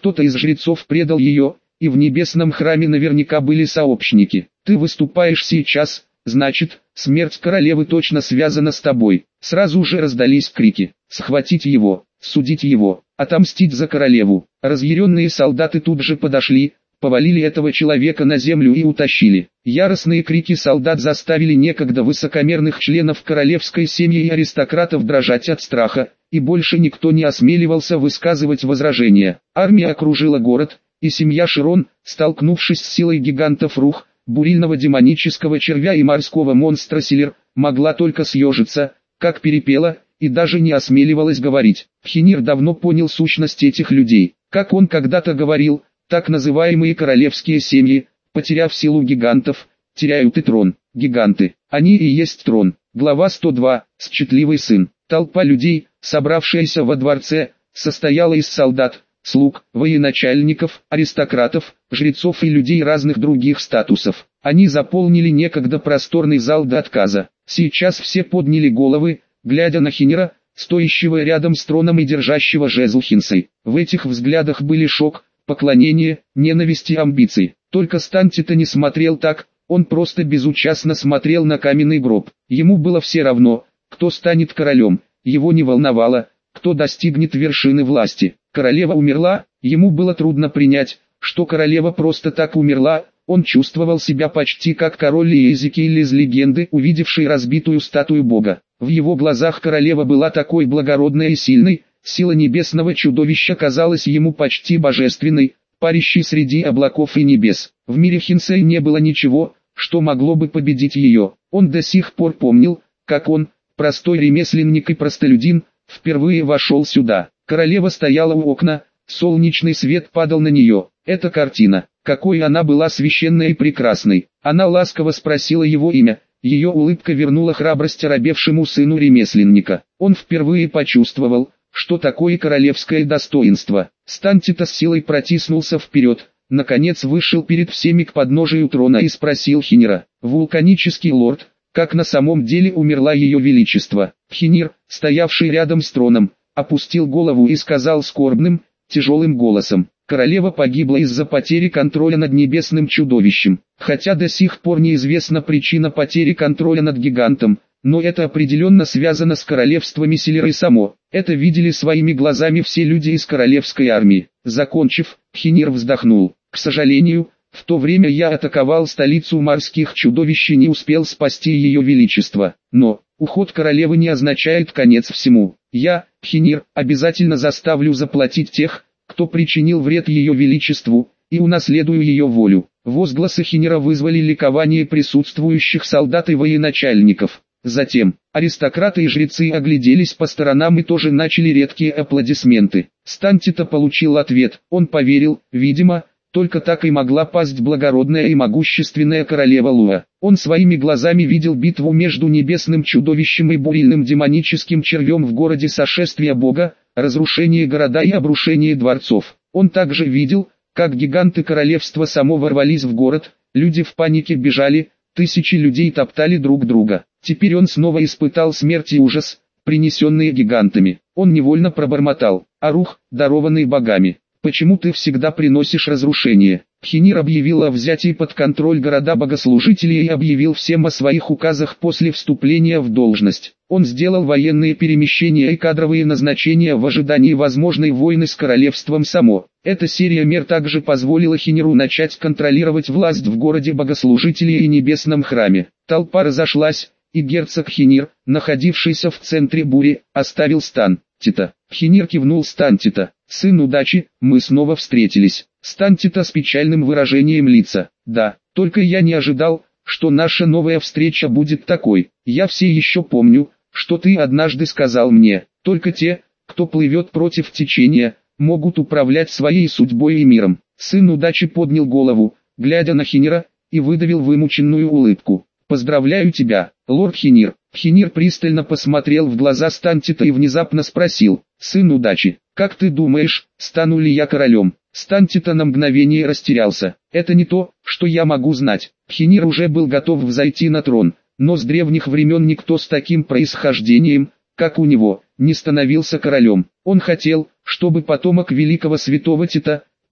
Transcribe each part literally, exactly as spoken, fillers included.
кто-то из жрецов предал ее, и в небесном храме наверняка были сообщники. Ты выступаешь сейчас, значит, смерть королевы точно связана с тобой. Сразу же раздались крики: схватить его, судить его, отомстить за королеву. Разъяренные солдаты тут же подошли, повалили этого человека на землю и утащили. Яростные крики солдат заставили некогда высокомерных членов королевской семьи и аристократов дрожать от страха, и больше никто не осмеливался высказывать возражения. Армия окружила город, и семья Широн, столкнувшись с силой гигантов Рух, бурильного демонического червя и морского монстра Силер, могла только съежиться, как перепела, и даже не осмеливалась говорить. Хинир давно понял сущность этих людей. Как он когда-то говорил, так называемые королевские семьи, потеряв силу гигантов, теряют и трон. Гиганты, они и есть трон. Глава сто два. Счастливый сын. Толпа людей, собравшаяся во дворце, состояла из солдат, слуг, военачальников, аристократов, жрецов и людей разных других статусов. Они заполнили некогда просторный зал до отказа. Сейчас все подняли головы, глядя на Хинира, стоящего рядом с троном и держащего жезл Хинсой. В этих взглядах были шок, поклонение, ненависть и амбиции. Только Стантита не смотрел так, он просто безучастно смотрел на каменный гроб. Ему было все равно, кто станет королем, его не волновало, кто достигнет вершины власти. Королева умерла, ему было трудно принять, что королева просто так умерла. Он чувствовал себя почти как король Иезекииль из легенды, увидевший разбитую статую бога. В его глазах королева была такой благородной и сильной, сила небесного чудовища казалась ему почти божественной, парящей среди облаков и небес. В мире Хинсей не было ничего, что могло бы победить ее. Он до сих пор помнил, как он, простой ремесленник и простолюдин, впервые вошел сюда. Королева стояла у окна, солнечный свет падал на нее. Эта картина, какой она была священной и прекрасной. Она ласково спросила его имя, ее улыбка вернула храбрость оробевшему сыну ремесленника. Он впервые почувствовал, что такое королевское достоинство. Стантита с силой протиснулся вперед, наконец вышел перед всеми к подножию трона и спросил Хинира: «Вулканический лорд, как на самом деле умерла ее величество?» Хинир, стоявший рядом с троном, опустил голову и сказал скорбным, тяжелым голосом: «Королева погибла из-за потери контроля над небесным чудовищем. Хотя до сих пор неизвестна причина потери контроля над гигантом, но это определенно связано с королевствами Силер и само. Это видели своими глазами все люди из королевской армии». Закончив, Хинир вздохнул: «К сожалению, в то время я атаковал столицу морских чудовищ и не успел спасти ее величество. Но уход королевы не означает конец всему. Я, Хинир, обязательно заставлю заплатить тех, кто причинил вред ее величеству, и унаследую ее волю». Возгласы Хинира вызвали ликование присутствующих солдат и военачальников. Затем, аристократы и жрецы огляделись по сторонам и тоже начали редкие аплодисменты. Стантита получил ответ. Он поверил, видимо, только так и могла пасть благородная и могущественная королева Луа. Он своими глазами видел битву между небесным чудовищем и бурильным демоническим червем в городе сошествия бога, разрушение города и обрушение дворцов. Он также видел, как гиганты королевства само ворвались в город, люди в панике бежали, тысячи людей топтали друг друга. Теперь он снова испытал смерть и ужас, принесенные гигантами. Он невольно пробормотал: «Арух, дарованный богами, почему ты всегда приносишь разрушение?» Хинир объявил о взятии под контроль города богослужителей и объявил всем о своих указах после вступления в должность. Он сделал военные перемещения и кадровые назначения в ожидании возможной войны с королевством само. Эта серия мер также позволила Хиниру начать контролировать власть в городе богослужителей и небесном храме. Толпа разошлась, и герцог Хинир, находившийся в центре бури, оставил Стантита. Хинир кивнул Стантита: «Сын удачи, мы снова встретились». Стантита с печальным выражением лица: «Да, только я не ожидал, что наша новая встреча будет такой. Я все еще помню, что ты однажды сказал мне: только те, кто плывет против течения, могут управлять своей судьбой и миром». Сын удачи поднял голову, глядя на Хинира, и выдавил вымученную улыбку: «Поздравляю тебя, лорд Хинир». Хинир пристально посмотрел в глаза Стантита и внезапно спросил: «Сын удачи, как ты думаешь, стану ли я королем?» Стантита на мгновение растерялся. «Это не то, что я могу знать». Хинир уже был готов взойти на трон, но с древних времен никто с таким происхождением, как у него, не становился королем. Он хотел, чтобы потомок великого святого Тита,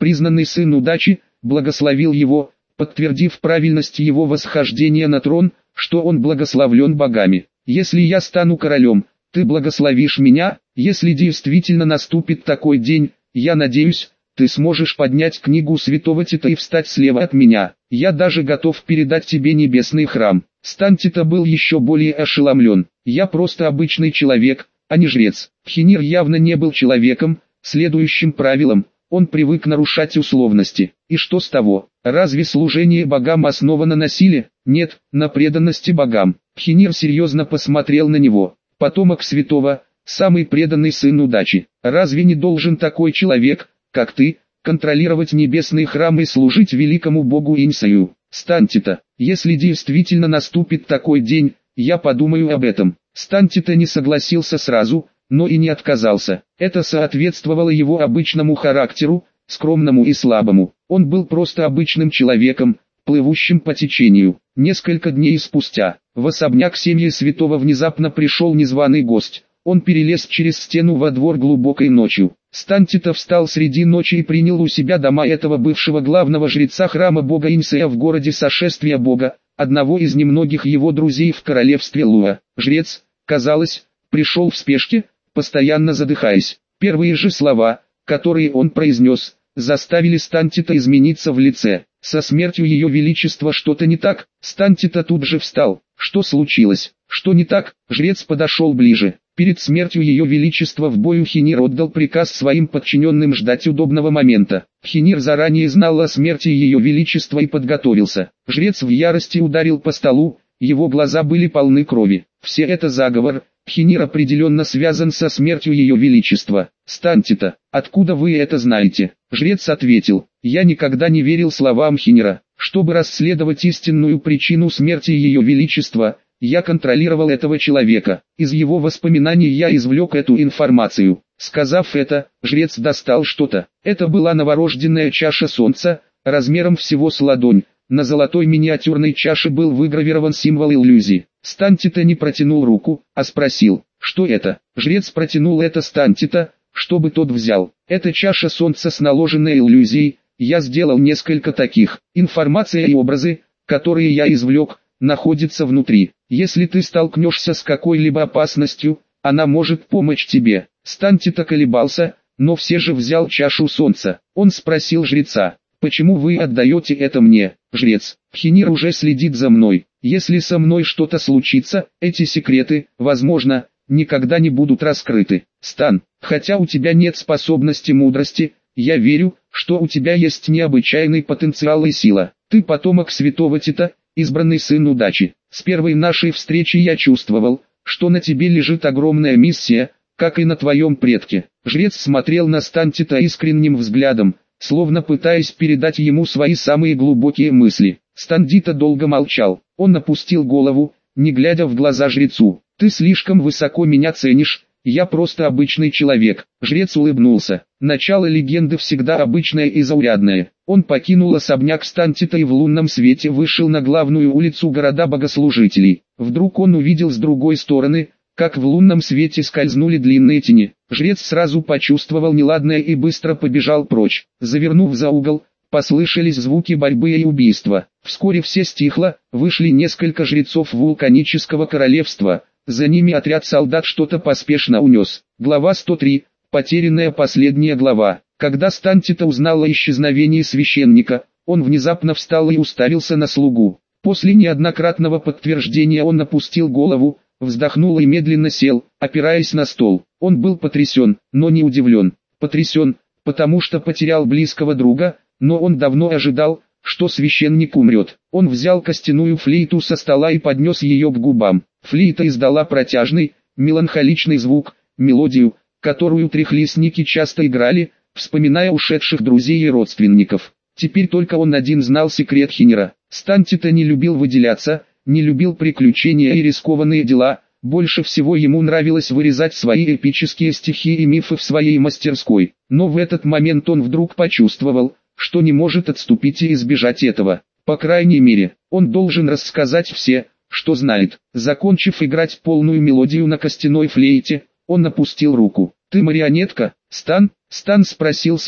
признанный сын удачи, благословил его, подтвердив правильность его восхождения на трон, что он благословлен богами. Если я стану королем, ты благословишь меня, если действительно наступит такой день, я надеюсь, ты сможешь поднять книгу святого Тита и встать слева от меня. Я даже готов передать тебе небесный храм. Стан Тита был еще более ошеломлен. Я просто обычный человек, а не жрец. Пхенир явно не был человеком, следующим правилам. Он привык нарушать условности. И что с того? Разве служение богам основано на силе? Нет, на преданности богам. Пхенир серьезно посмотрел на него. Потомок святого, самый преданный сын удачи. Разве не должен такой человек, как ты, контролировать небесный храм и служить великому богу Инсаю? Стан Тита, если действительно наступит такой день, я подумаю об этом. Стан Тита не согласился сразу, но и не отказался. Это соответствовало его обычному характеру, скромному и слабому. Он был просто обычным человеком, плывущим по течению. Несколько дней спустя, в особняк семьи святого внезапно пришел незваный гость. Он перелез через стену во двор глубокой ночью. Стан Тита встал среди ночи и принял у себя дома этого бывшего главного жреца храма бога Инсея в городе Сошествия бога, одного из немногих его друзей в королевстве Луа. Жрец, казалось, пришел в спешке, постоянно задыхаясь. Первые же слова, которые он произнес, заставили Стан Тита измениться в лице. Со смертью ее величества что-то не так. Стан Тита тут же встал. Что случилось? Что не так? Жрец подошел ближе. Перед смертью ее величества в бою Пхенир отдал приказ своим подчиненным ждать удобного момента. Пхенир заранее знал о смерти ее величества и подготовился. Жрец в ярости ударил по столу, его глаза были полны крови. Все это заговор. Пхенир определенно связан со смертью ее величества. Стан Тита, откуда вы это знаете? Жрец ответил, я никогда не верил словам Пхенира. Чтобы расследовать истинную причину смерти ее величества, я контролировал этого человека. Из его воспоминаний я извлек эту информацию. Сказав это, жрец достал что-то. Это была новорожденная чаша солнца, размером всего с ладонь. На золотой миниатюрной чаше был выгравирован символ иллюзии. Стан Тита не протянул руку, а спросил, что это? Жрец протянул это Стан Тита, чтобы тот взял. Это чаша солнца с наложенной иллюзией. Я сделал несколько таких. Информация и образы, которые я извлек, находятся внутри. Если ты столкнешься с какой-либо опасностью, она может помочь тебе. Стан Тита колебался, но все же взял чашу солнца. Он спросил жреца, почему вы отдаете это мне? Жрец, Пхенир уже следит за мной. Если со мной что-то случится, эти секреты, возможно, никогда не будут раскрыты. Стан, хотя у тебя нет способности мудрости, я верю, что у тебя есть необычайный потенциал и сила. Ты потомок святого Тита, избранный сын удачи. С первой нашей встречи я чувствовал, что на тебе лежит огромная миссия, как и на твоем предке. Жрец смотрел на Стан Тита искренним взглядом, словно пытаясь передать ему свои самые глубокие мысли. Стан Тита долго молчал. Он опустил голову, не глядя в глаза жрецу. «Ты слишком высоко меня ценишь, я просто обычный человек». Жрец улыбнулся. Начало легенды всегда обычное и заурядное. Он покинул особняк Стан Тита и в лунном свете вышел на главную улицу города богослужителей. Вдруг он увидел с другой стороны, как в лунном свете скользнули длинные тени. Жрец сразу почувствовал неладное и быстро побежал прочь. Завернув за угол, послышались звуки борьбы и убийства. Вскоре все стихло, вышли несколько жрецов вулканического королевства. За ними отряд солдат что-то поспешно унес. Глава сто три. Потерянная последняя глава. Когда Стан Тита узнал о исчезновении священника, он внезапно встал и уставился на слугу. После неоднократного подтверждения он опустил голову, вздохнул и медленно сел, опираясь на стол. Он был потрясен, но не удивлен. Потрясен, потому что потерял близкого друга, но он давно ожидал, что священник умрет. Он взял костяную флейту со стола и поднес ее к губам. Флейта издала протяжный, меланхоличный звук, мелодию, которую трехлистники часто играли, вспоминая ушедших друзей и родственников. Теперь только он один знал секрет Пхенира. Стан Тита не любил выделяться, не любил приключения и рискованные дела, больше всего ему нравилось вырезать свои эпические стихи и мифы в своей мастерской. Но в этот момент он вдруг почувствовал, что не может отступить и избежать этого. По крайней мере, он должен рассказать все, что знает. Закончив играть полную мелодию на костяной флейте, он опустил руку. «Ты марионетка, Стан?» Стан спросил себя.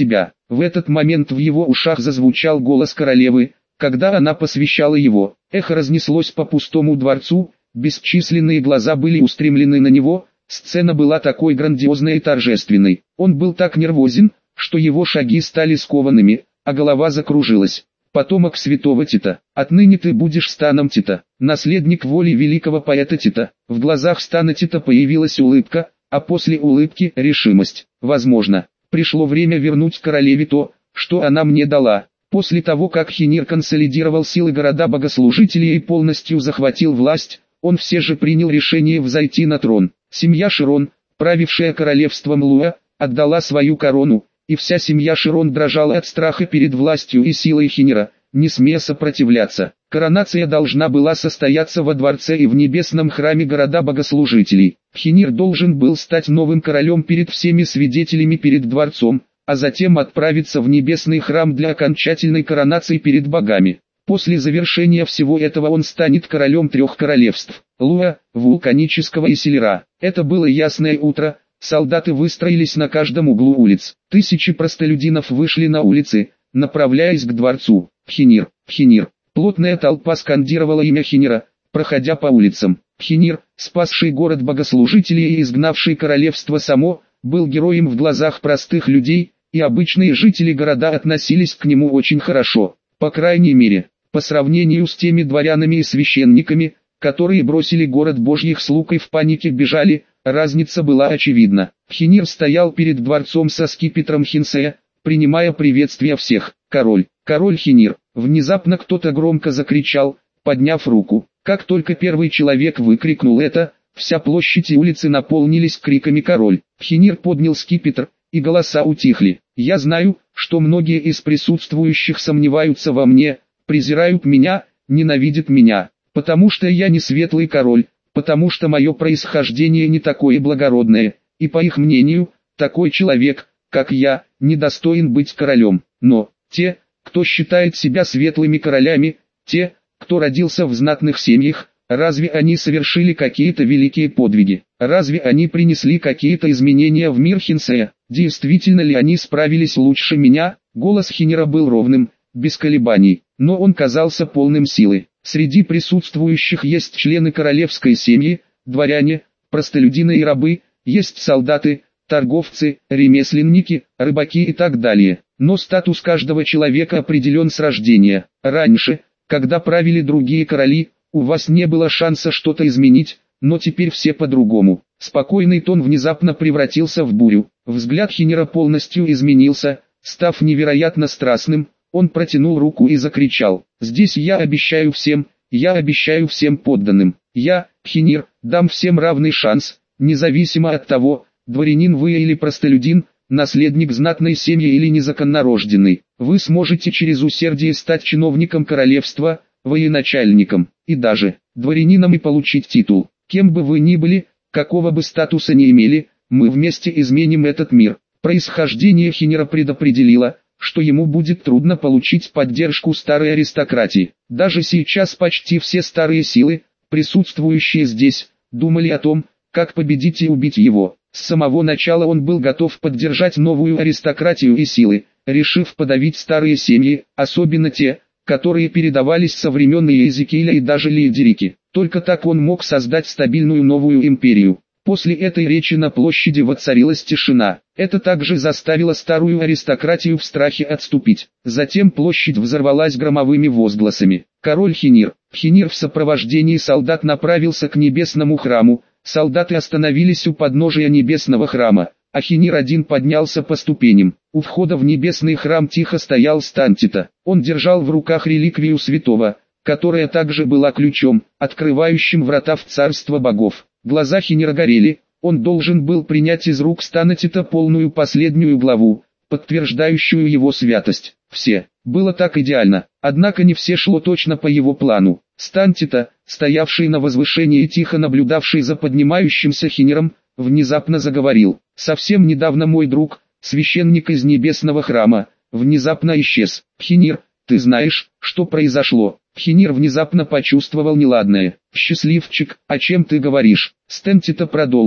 В этот момент в его ушах зазвучал голос королевы, когда она посвящала его. Эхо разнеслось по пустому дворцу, бесчисленные глаза были устремлены на него, сцена была такой грандиозной и торжественной. Он был так нервозен, что его шаги стали скованными, а голова закружилась. Потомок святого Тита, отныне ты будешь Станом Тита, наследник воли великого поэта Тита. В глазах Стана Тита появилась улыбка, а после улыбки решимость. Возможно, пришло время вернуть королеве то, что она мне дала. После того, как Хенир консолидировал силы города богослужителей и полностью захватил власть, он все же принял решение взойти на трон. Семья Широн, правившая королевством Луа, отдала свою корону, и вся семья Широн дрожала от страха перед властью и силой Хенира, не смея сопротивляться. Коронация должна была состояться во дворце и в небесном храме города богослужителей. Хенир должен был стать новым королем перед всеми свидетелями перед дворцом, а затем отправиться в небесный храм для окончательной коронации перед богами. После завершения всего этого он станет королем трех королевств – Луа, Вулканического и Селера. Это было ясное утро, солдаты выстроились на каждом углу улиц. Тысячи простолюдинов вышли на улицы, направляясь к дворцу. Хенир, Хенир. Плотная толпа скандировала имя Хенира, проходя по улицам. Хенир, спасший город богослужителей и изгнавший королевство само, был героем в глазах простых людей, и обычные жители города относились к нему очень хорошо. По крайней мере, по сравнению с теми дворянами и священниками, которые бросили город Божьих слуг и в панике бежали, разница была очевидна. Хенир стоял перед дворцом со скипетром Хинсея, принимая приветствия всех. Король, король Хенир. Внезапно кто-то громко закричал, подняв руку. Как только первый человек выкрикнул это, вся площадь и улицы наполнились криками «Король!». Хенир поднял скипетр, и голоса утихли. «Я знаю, что многие из присутствующих сомневаются во мне, презирают меня, ненавидят меня, потому что я не светлый король, потому что мое происхождение не такое благородное, и по их мнению, такой человек, как я, недостоин быть королем. Но те, кто считает себя светлыми королями, те, кто родился в знатных семьях, разве они совершили какие-то великие подвиги? Разве они принесли какие-то изменения в мир Хинсея? Действительно ли они справились лучше меня?» Голос Хенира был ровным, без колебаний, но он казался полным силы. Среди присутствующих есть члены королевской семьи, дворяне, простолюдины и рабы, есть солдаты, торговцы, ремесленники, рыбаки и так далее. Но статус каждого человека определен с рождения. Раньше, когда правили другие короли, у вас не было шанса что-то изменить, но теперь все по-другому. Спокойный тон внезапно превратился в бурю. Взгляд Хенира полностью изменился, став невероятно страстным. Он протянул руку и закричал: «Здесь я обещаю всем, я обещаю всем подданным, я, Хенир, дам всем равный шанс, независимо от того, дворянин вы или простолюдин, наследник знатной семьи или незаконнорожденный. Вы сможете через усердие стать чиновником королевства, военачальником, и даже дворянином и получить титул. Кем бы вы ни были, какого бы статуса ни имели, мы вместе изменим этот мир». Происхождение Хенира предопределило, что ему будет трудно получить поддержку старой аристократии. Даже сейчас почти все старые силы, присутствующие здесь, думали о том, как победить и убить его. С самого начала он был готов поддержать новую аристократию и силы, решив подавить старые семьи, особенно те, которые передавались со времен Иезекииля и даже Лиедерики. Только так он мог создать стабильную новую империю. После этой речи на площади воцарилась тишина. Это также заставило старую аристократию в страхе отступить. Затем площадь взорвалась громовыми возгласами. Король Хенир. Хенир в сопровождении солдат направился к небесному храму. Солдаты остановились у подножия небесного храма, а Хенир один поднялся по ступеням. У входа в небесный храм тихо стоял Стан Тита. Он держал в руках реликвию святого, которая также была ключом, открывающим врата в царство богов. Глаза Хенира горели, он должен был принять из рук Стана Тита полную последнюю главу, подтверждающую его святость. Все было так идеально, однако не все шло точно по его плану. Стан Тита, стоявший на возвышении и тихо наблюдавший за поднимающимся Хениром, внезапно заговорил. «Совсем недавно мой друг, священник из небесного храма, внезапно исчез. Хенир, ты знаешь, что произошло?» Хенир внезапно почувствовал неладное. «Счастливчик, о чем ты говоришь?» Стан Тита продолжил.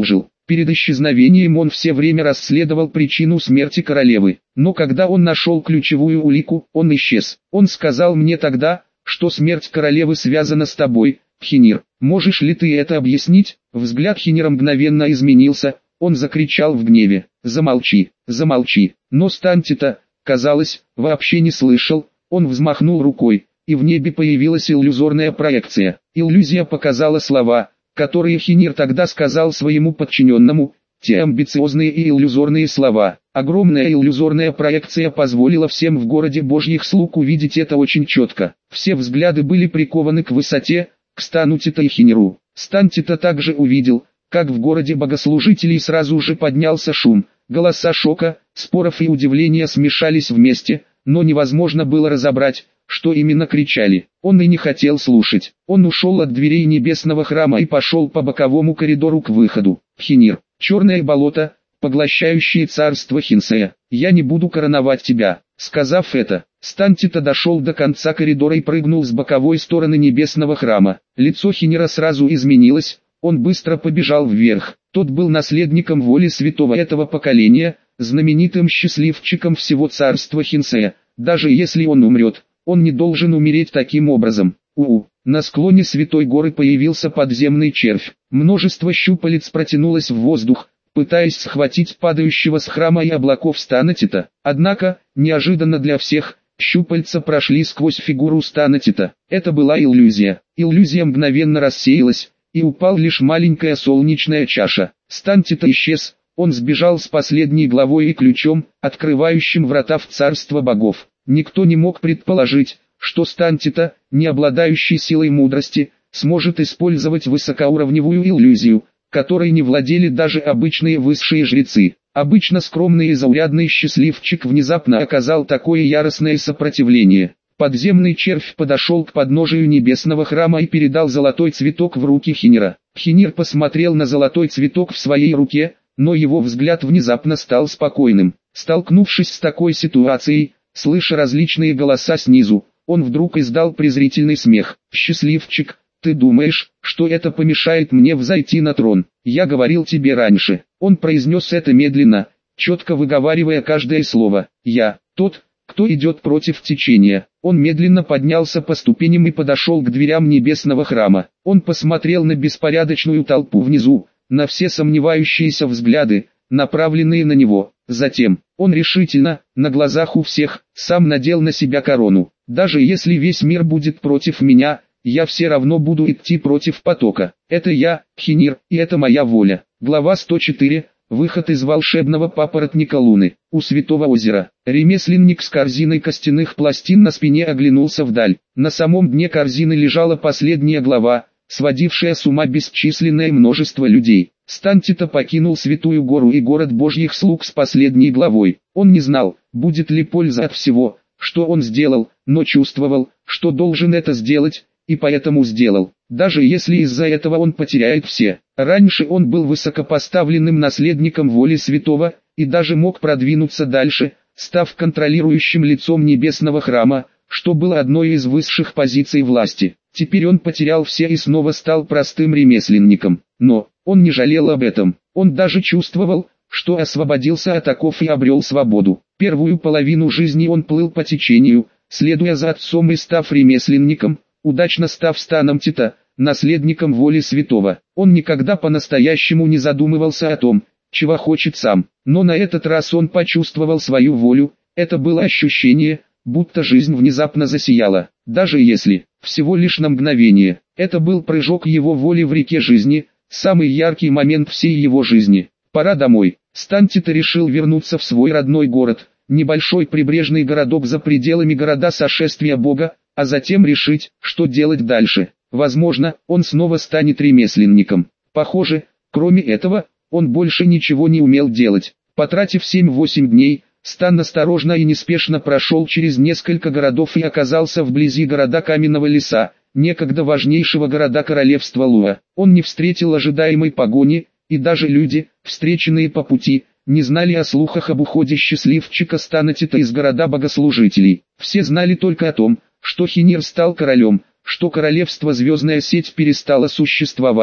Перед исчезновением он все время расследовал причину смерти королевы. Но когда он нашел ключевую улику, он исчез. Он сказал мне тогда, что смерть королевы связана с тобой, Хинир. Можешь ли ты это объяснить? Взгляд Хинира мгновенно изменился. Он закричал в гневе: «Замолчи, замолчи!» Но Стантита, казалось, вообще не слышал. Он взмахнул рукой, и в небе появилась иллюзорная проекция. Иллюзия показала слова, которые Хинир тогда сказал своему подчиненному, те амбициозные и иллюзорные слова. Огромная иллюзорная проекция позволила всем в городе Божьих слуг увидеть это очень четко. Все взгляды были прикованы к высоте, к Стантита и Хиниру. Стантита также увидел, как в городе богослужителей сразу же поднялся шум. Голоса шока, споров и удивления смешались вместе, но невозможно было разобрать, что именно кричали. Он и не хотел слушать. Он ушел от дверей небесного храма и пошел по боковому коридору к выходу. Хинир, черное болото, поглощающее царство Хинсея. Я не буду короновать тебя. Сказав это, Стантита дошел до конца коридора и прыгнул с боковой стороны небесного храма. Лицо Хинира сразу изменилось. Он быстро побежал вверх. Тот был наследником воли святого этого поколения, знаменитым счастливчиком всего царства Хинсея. Даже если он умрет, он не должен умереть таким образом. У-у. На склоне Святой горы появился подземный червь. Множество щупалец протянулось в воздух, пытаясь схватить падающего с храма и облаков Стантита. Однако, неожиданно для всех, щупальца прошли сквозь фигуру Стантита. Это была иллюзия. Иллюзия мгновенно рассеялась, и упал лишь маленькая солнечная чаша. Стантита исчез, он сбежал с последней главой и ключом, открывающим врата в царство богов. Никто не мог предположить, что Стантита, не обладающий силой мудрости, сможет использовать высокоуровневую иллюзию, которой не владели даже обычные высшие жрецы. Обычно скромный и заурядный счастливчик внезапно оказал такое яростное сопротивление. Подземный червь подошел к подножию небесного храма и передал золотой цветок в руки Хинира. Хинир посмотрел на золотой цветок в своей руке, но его взгляд внезапно стал спокойным. Столкнувшись с такой ситуацией, слыша различные голоса снизу, он вдруг издал презрительный смех. «Счастливчик, ты думаешь, что это помешает мне взойти на трон? Я говорил тебе раньше». Он произнес это медленно, четко выговаривая каждое слово. «Я, тот, кто идет против течения». Он медленно поднялся по ступеням и подошел к дверям небесного храма. Он посмотрел на беспорядочную толпу внизу, на все сомневающиеся взгляды, направленные на него. Затем, он решительно, на глазах у всех, сам надел на себя корону. «Даже если весь мир будет против меня, я все равно буду идти против потока. Это я, Хинир, и это моя воля». Глава сто четыре. Выход из волшебного папоротника Луны. У Святого озера. Ремесленник с корзиной костяных пластин на спине оглянулся вдаль. На самом дне корзины лежала последняя глава, сводившая с ума бесчисленное множество людей. Стантита покинул Святую гору и город Божьих слуг с последней главой. Он не знал, будет ли польза от всего, что он сделал, но чувствовал, что должен это сделать, и поэтому сделал. Даже если из-за этого он потеряет все. Раньше он был высокопоставленным наследником воли святого, и даже мог продвинуться дальше, став контролирующим лицом небесного храма, что было одной из высших позиций власти. Теперь он потерял все и снова стал простым ремесленником. Но, он не жалел об этом. Он даже чувствовал, что освободился от оков и обрел свободу. Первую половину жизни он плыл по течению, следуя за отцом и став ремесленником, удачно став Стантита, наследником воли святого. Он никогда по-настоящему не задумывался о том, чего хочет сам. Но на этот раз он почувствовал свою волю. Это было ощущение, будто жизнь внезапно засияла. Даже если, всего лишь на мгновение, это был прыжок его воли в реке жизни, самый яркий момент всей его жизни. Пора домой. Стантита решил вернуться в свой родной город, небольшой прибрежный городок за пределами города сошествия Бога, а затем решить, что делать дальше. Возможно, он снова станет ремесленником. Похоже, кроме этого, он больше ничего не умел делать. Потратив семь-восемь дней, Стан осторожно и неспешно прошел через несколько городов и оказался вблизи города Каменного леса, некогда важнейшего города королевства Луа. Он не встретил ожидаемой погони, и даже люди, встреченные по пути, не знали о слухах об уходе счастливчика Стантита из города богослужителей. Все знали только о том, что Хинир стал королем, что королевство Звездная Сеть перестало существовать,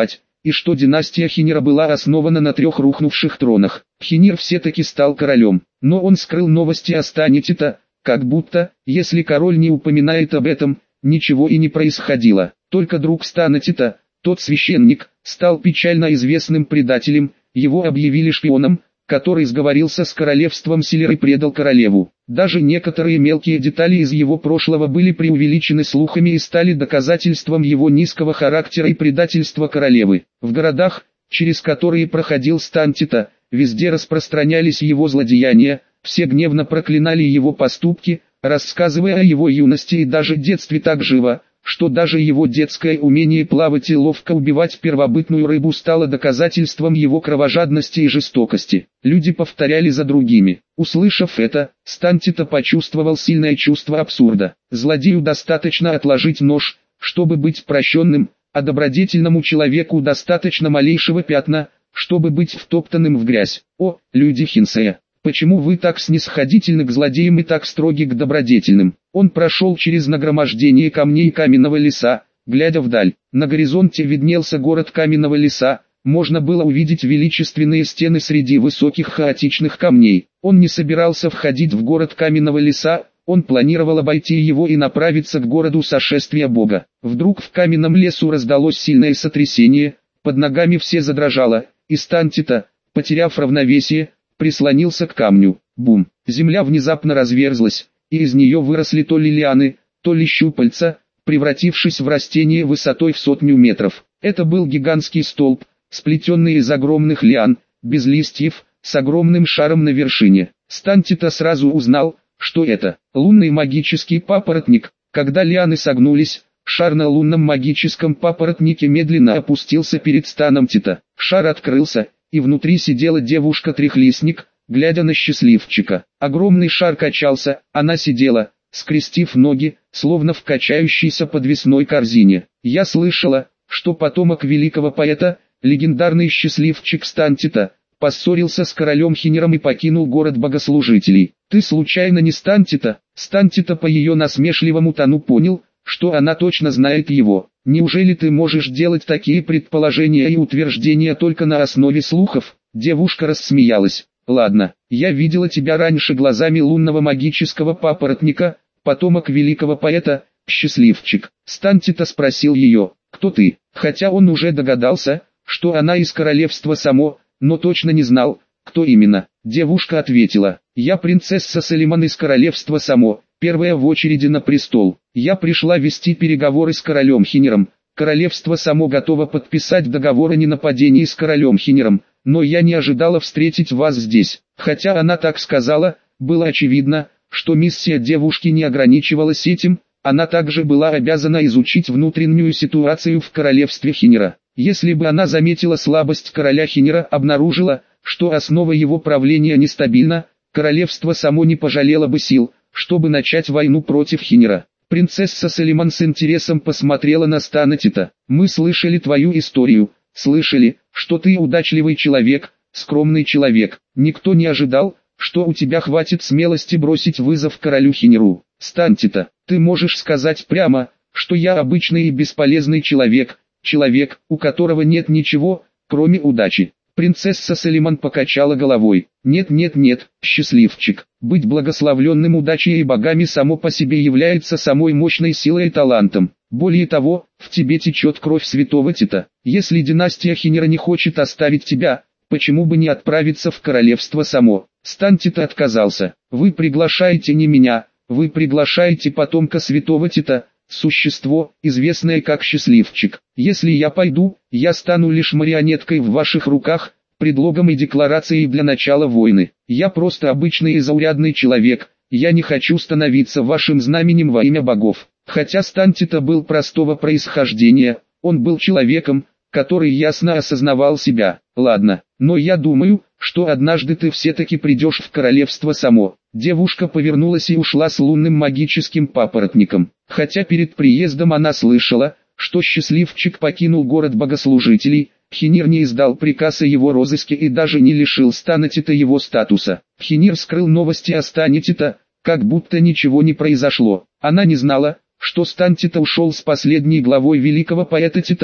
и что династия Хинира была основана на трех рухнувших тронах. Хинир все-таки стал королем, но он скрыл новости о Станетита, как будто, если король не упоминает об этом, ничего и не происходило. Только друг Станетита, тот священник, стал печально известным предателем, его объявили шпионом, который сговорился с королевством Силер и предал королеву. Даже некоторые мелкие детали из его прошлого были преувеличены слухами и стали доказательством его низкого характера и предательства королевы. В городах, через которые проходил Стантита, везде распространялись его злодеяния, все гневно проклинали его поступки, рассказывая о его юности и даже детстве так живо, что даже его детское умение плавать и ловко убивать первобытную рыбу стало доказательством его кровожадности и жестокости. Люди повторяли за другими. Услышав это, Стантита почувствовал сильное чувство абсурда. Злодею достаточно отложить нож, чтобы быть прощенным, а добродетельному человеку достаточно малейшего пятна, чтобы быть втоптанным в грязь. О, люди Хинсея! Почему вы так снисходительны к злодеям и так строги к добродетельным? Он прошел через нагромождение камней каменного леса, глядя вдаль. На горизонте виднелся город каменного леса, можно было увидеть величественные стены среди высоких хаотичных камней. Он не собирался входить в город каменного леса, он планировал обойти его и направиться к городу сошествия Бога. Вдруг в каменном лесу раздалось сильное сотрясение, под ногами все задрожало, и Стантита, потеряв равновесие, прислонился к камню. Бум! Земля внезапно разверзлась, и из нее выросли то ли лианы, то ли щупальца, превратившись в растение высотой в сотню метров. Это был гигантский столб, сплетенный из огромных лиан, без листьев, с огромным шаром на вершине. Стантита сразу узнал, что это лунный магический папоротник. Когда лианы согнулись, шар на лунном магическом папоротнике медленно опустился перед станом Тита. Шар открылся, и внутри сидела девушка-трехлистник, глядя на счастливчика. Огромный шар качался, она сидела, скрестив ноги, словно в качающейся подвесной корзине. Я слышала, что потомок великого поэта, легендарный счастливчик Стантита, поссорился с королем Хиниром и покинул город богослужителей. Ты случайно не Стантита? Стантита по ее насмешливому тону понял, что она точно знает его. Неужели ты можешь делать такие предположения и утверждения только на основе слухов? Девушка рассмеялась. Ладно, я видела тебя раньше глазами лунного магического папоротника, потомок великого поэта, счастливчик. Стантита спросил ее, кто ты? Хотя он уже догадался, что она из королевства Само, но точно не знал, кто именно. Девушка ответила, я принцесса Салиман из королевства Само, первая в очереди на престол. Я пришла вести переговоры с королем Хиниром. Королевство Само готово подписать договор о ненападении с королем Хиниром, но я не ожидала встретить вас здесь. Хотя она так сказала, было очевидно, что миссия девушки не ограничивалась этим, она также была обязана изучить внутреннюю ситуацию в королевстве Хинира. Если бы она заметила слабость короля Хинира, обнаружила, что основа его правления нестабильна, королевство Само не пожалело бы сил, чтобы начать войну против Хинира. Принцесса Салиман с интересом посмотрела на Станетита. Мы слышали твою историю, слышали, что ты удачливый человек, скромный человек. Никто не ожидал, что у тебя хватит смелости бросить вызов королю Хиниру. Стантита, ты можешь сказать прямо, что я обычный и бесполезный человек, человек, у которого нет ничего, кроме удачи. Принцесса Салиман покачала головой. Нет, нет, нет, счастливчик. Быть благословленным удачей и богами само по себе является самой мощной силой и талантом. Более того, в тебе течет кровь святого Тита. Если династия Хинира не хочет оставить тебя, почему бы не отправиться в королевство Само? Стантита отказался. Вы приглашаете не меня, вы приглашаете потомка святого Тита, существо, известное как счастливчик. Если я пойду, я стану лишь марионеткой в ваших руках, предлогом и декларацией для начала войны. Я просто обычный и заурядный человек, я не хочу становиться вашим знаменем во имя богов. Хотя Стантита был простого происхождения, он был человеком, который ясно осознавал себя. Ладно, но я думаю, что однажды ты все-таки придешь в королевство Само. Девушка повернулась и ушла с лунным магическим папоротником. Хотя перед приездом она слышала, что счастливчик покинул город богослужителей, Хинир не издал приказ о его розыске и даже не лишил Станетита его статуса. Хинир скрыл новости о Станетита, как будто ничего не произошло. Она не знала, что Стантита ушел с последней главой великого поэта Тита,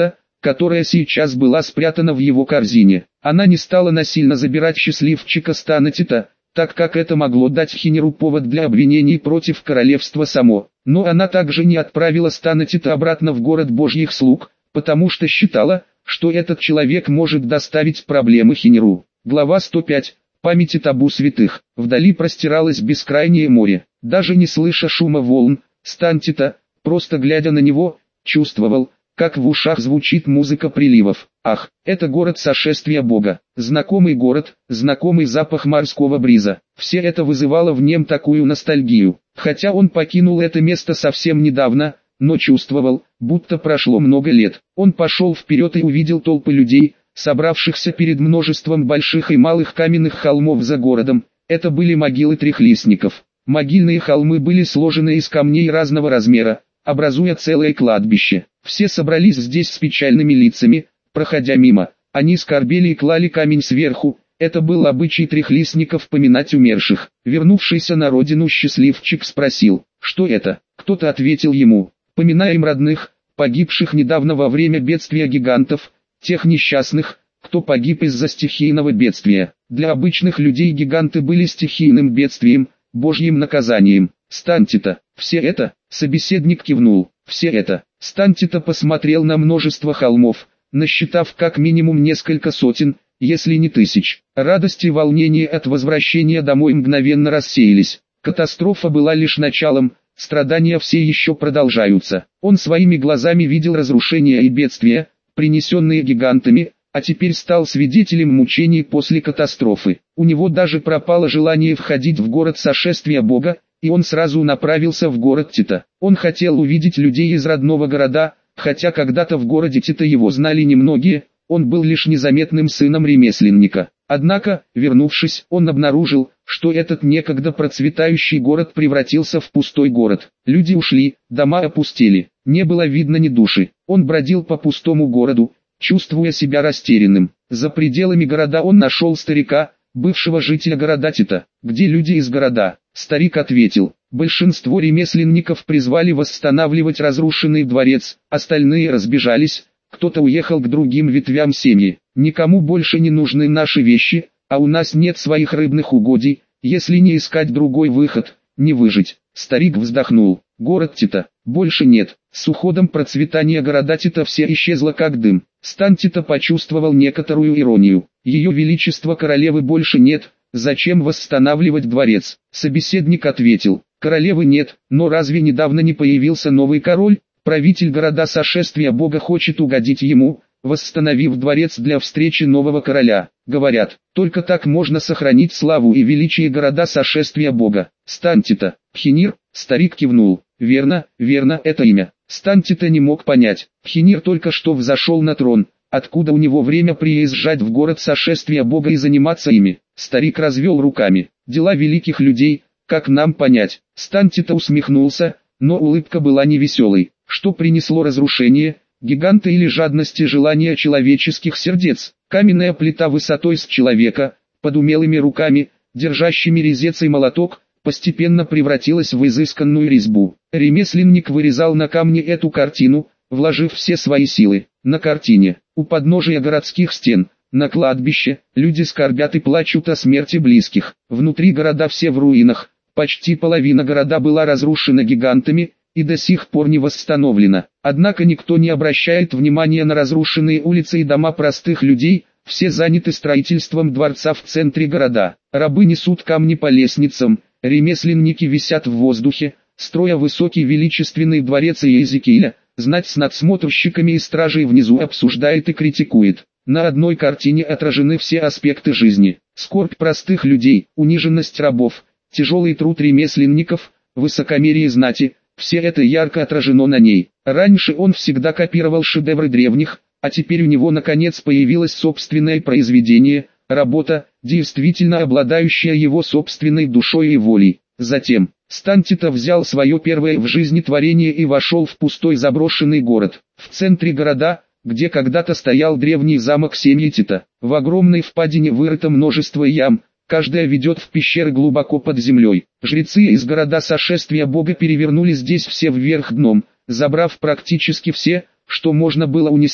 которая сейчас была спрятана в его корзине. Она не стала насильно забирать счастливчика Станетита, так как это могло дать Хинеру повод для обвинений против королевства само. Но она также не отправила Станетита обратно в город Божьих слуг, потому что считала, что этот человек может доставить проблемы Хинеру. Глава сто пять. Памяти табу святых. Вдали простиралось бескрайнее море. Даже не слыша шума волн, Стантита, просто глядя на него, чувствовал, как в ушах звучит музыка приливов. Ах, это город сошествия Бога. Знакомый город, знакомый запах морского бриза. Все это вызывало в нем такую ностальгию. Хотя он покинул это место совсем недавно, но чувствовал, будто прошло много лет. Он пошел вперед и увидел толпы людей, собравшихся перед множеством больших и малых каменных холмов за городом. Это были могилы трехлистников. Могильные холмы были сложены из камней разного размера, образуя целое кладбище. Все собрались здесь с печальными лицами, проходя мимо. Они скорбели и клали камень сверху. Это был обычай трехлистников поминать умерших. Вернувшийся на родину счастливчик спросил, что это? Кто-то ответил ему, поминаем родных, погибших недавно во время бедствия гигантов, тех несчастных, кто погиб из-за стихийного бедствия. Для обычных людей гиганты были стихийным бедствием, Божьим наказанием. Стантита, все это? Собеседник кивнул. Все это. Стантита посмотрел на множество холмов, насчитав как минимум несколько сотен, если не тысяч. Радость и волнение от возвращения домой мгновенно рассеялись. Катастрофа была лишь началом, страдания все еще продолжаются. Он своими глазами видел разрушения и бедствия, принесенные гигантами, а теперь стал свидетелем мучений после катастрофы. У него даже пропало желание входить в город сошествия Бога, и он сразу направился в город Тита. Он хотел увидеть людей из родного города, хотя когда-то в городе Тита его знали немногие, он был лишь незаметным сыном ремесленника. Однако, вернувшись, он обнаружил, что этот некогда процветающий город превратился в пустой город. Люди ушли, дома опустели, не было видно ни души. Он бродил по пустому городу, чувствуя себя растерянным. За пределами города он нашел старика, бывшего жителя города Тита. Где люди из города? Старик ответил, большинство ремесленников призвали восстанавливать разрушенный дворец, остальные разбежались, кто-то уехал к другим ветвям семьи. Никому больше не нужны наши вещи, а у нас нет своих рыбных угодий, если не искать другой выход, не выжить. Старик вздохнул. Город Тита больше нет. С уходом процветания города Тита все исчезло как дым. Стантита почувствовал некоторую иронию. Ее величество королевы больше нет, зачем восстанавливать дворец? Собеседник ответил, королевы нет, но разве недавно не появился новый король? Правитель города сошествия Бога хочет угодить ему, восстановив дворец для встречи нового короля. Говорят, только так можно сохранить славу и величие города сошествия Бога. Стантита, Пхенир, старик кивнул. Верно, верно, это имя. Стантита не мог понять. Пхенир только что взошел на трон, откуда у него время приезжать в город сошествия Бога и заниматься ими. Старик развел руками. Дела великих людей, как нам понять? Стантита усмехнулся, но улыбка была невеселой. Что принесло разрушение? Гиганты или жадность и желание человеческих сердец? Каменная плита высотой с человека, под умелыми руками, держащими резец и молоток, постепенно превратилась в изысканную резьбу. Ремесленник вырезал на камне эту картину, вложив все свои силы. На картине, у подножия городских стен, на кладбище, люди скорбят и плачут о смерти близких. Внутри города все в руинах, почти половина города была разрушена гигантами, и до сих пор не восстановлена. Однако никто не обращает внимания на разрушенные улицы и дома простых людей, все заняты строительством дворца в центре города. Рабы несут камни по лестницам, ремесленники висят в воздухе, строя высокий величественный дворец Иезекииля, знать с надсмотрщиками и стражей внизу обсуждает и критикует. На одной картине отражены все аспекты жизни. Скорбь простых людей, униженность рабов, тяжелый труд ремесленников, высокомерие знати. Все это ярко отражено на ней. Раньше он всегда копировал шедевры древних, а теперь у него наконец появилось собственное произведение, работа, действительно обладающая его собственной душой и волей. Затем, Стантита взял свое первое в жизни творение и вошел в пустой заброшенный город. В центре города, где когда-то стоял древний замок семьи Тита, в огромной впадине вырыто множество ям, каждая ведет в пещеры глубоко под землей. Жрецы из города сошествия Бога перевернули здесь все вверх дном, забрав практически все, что можно было унести,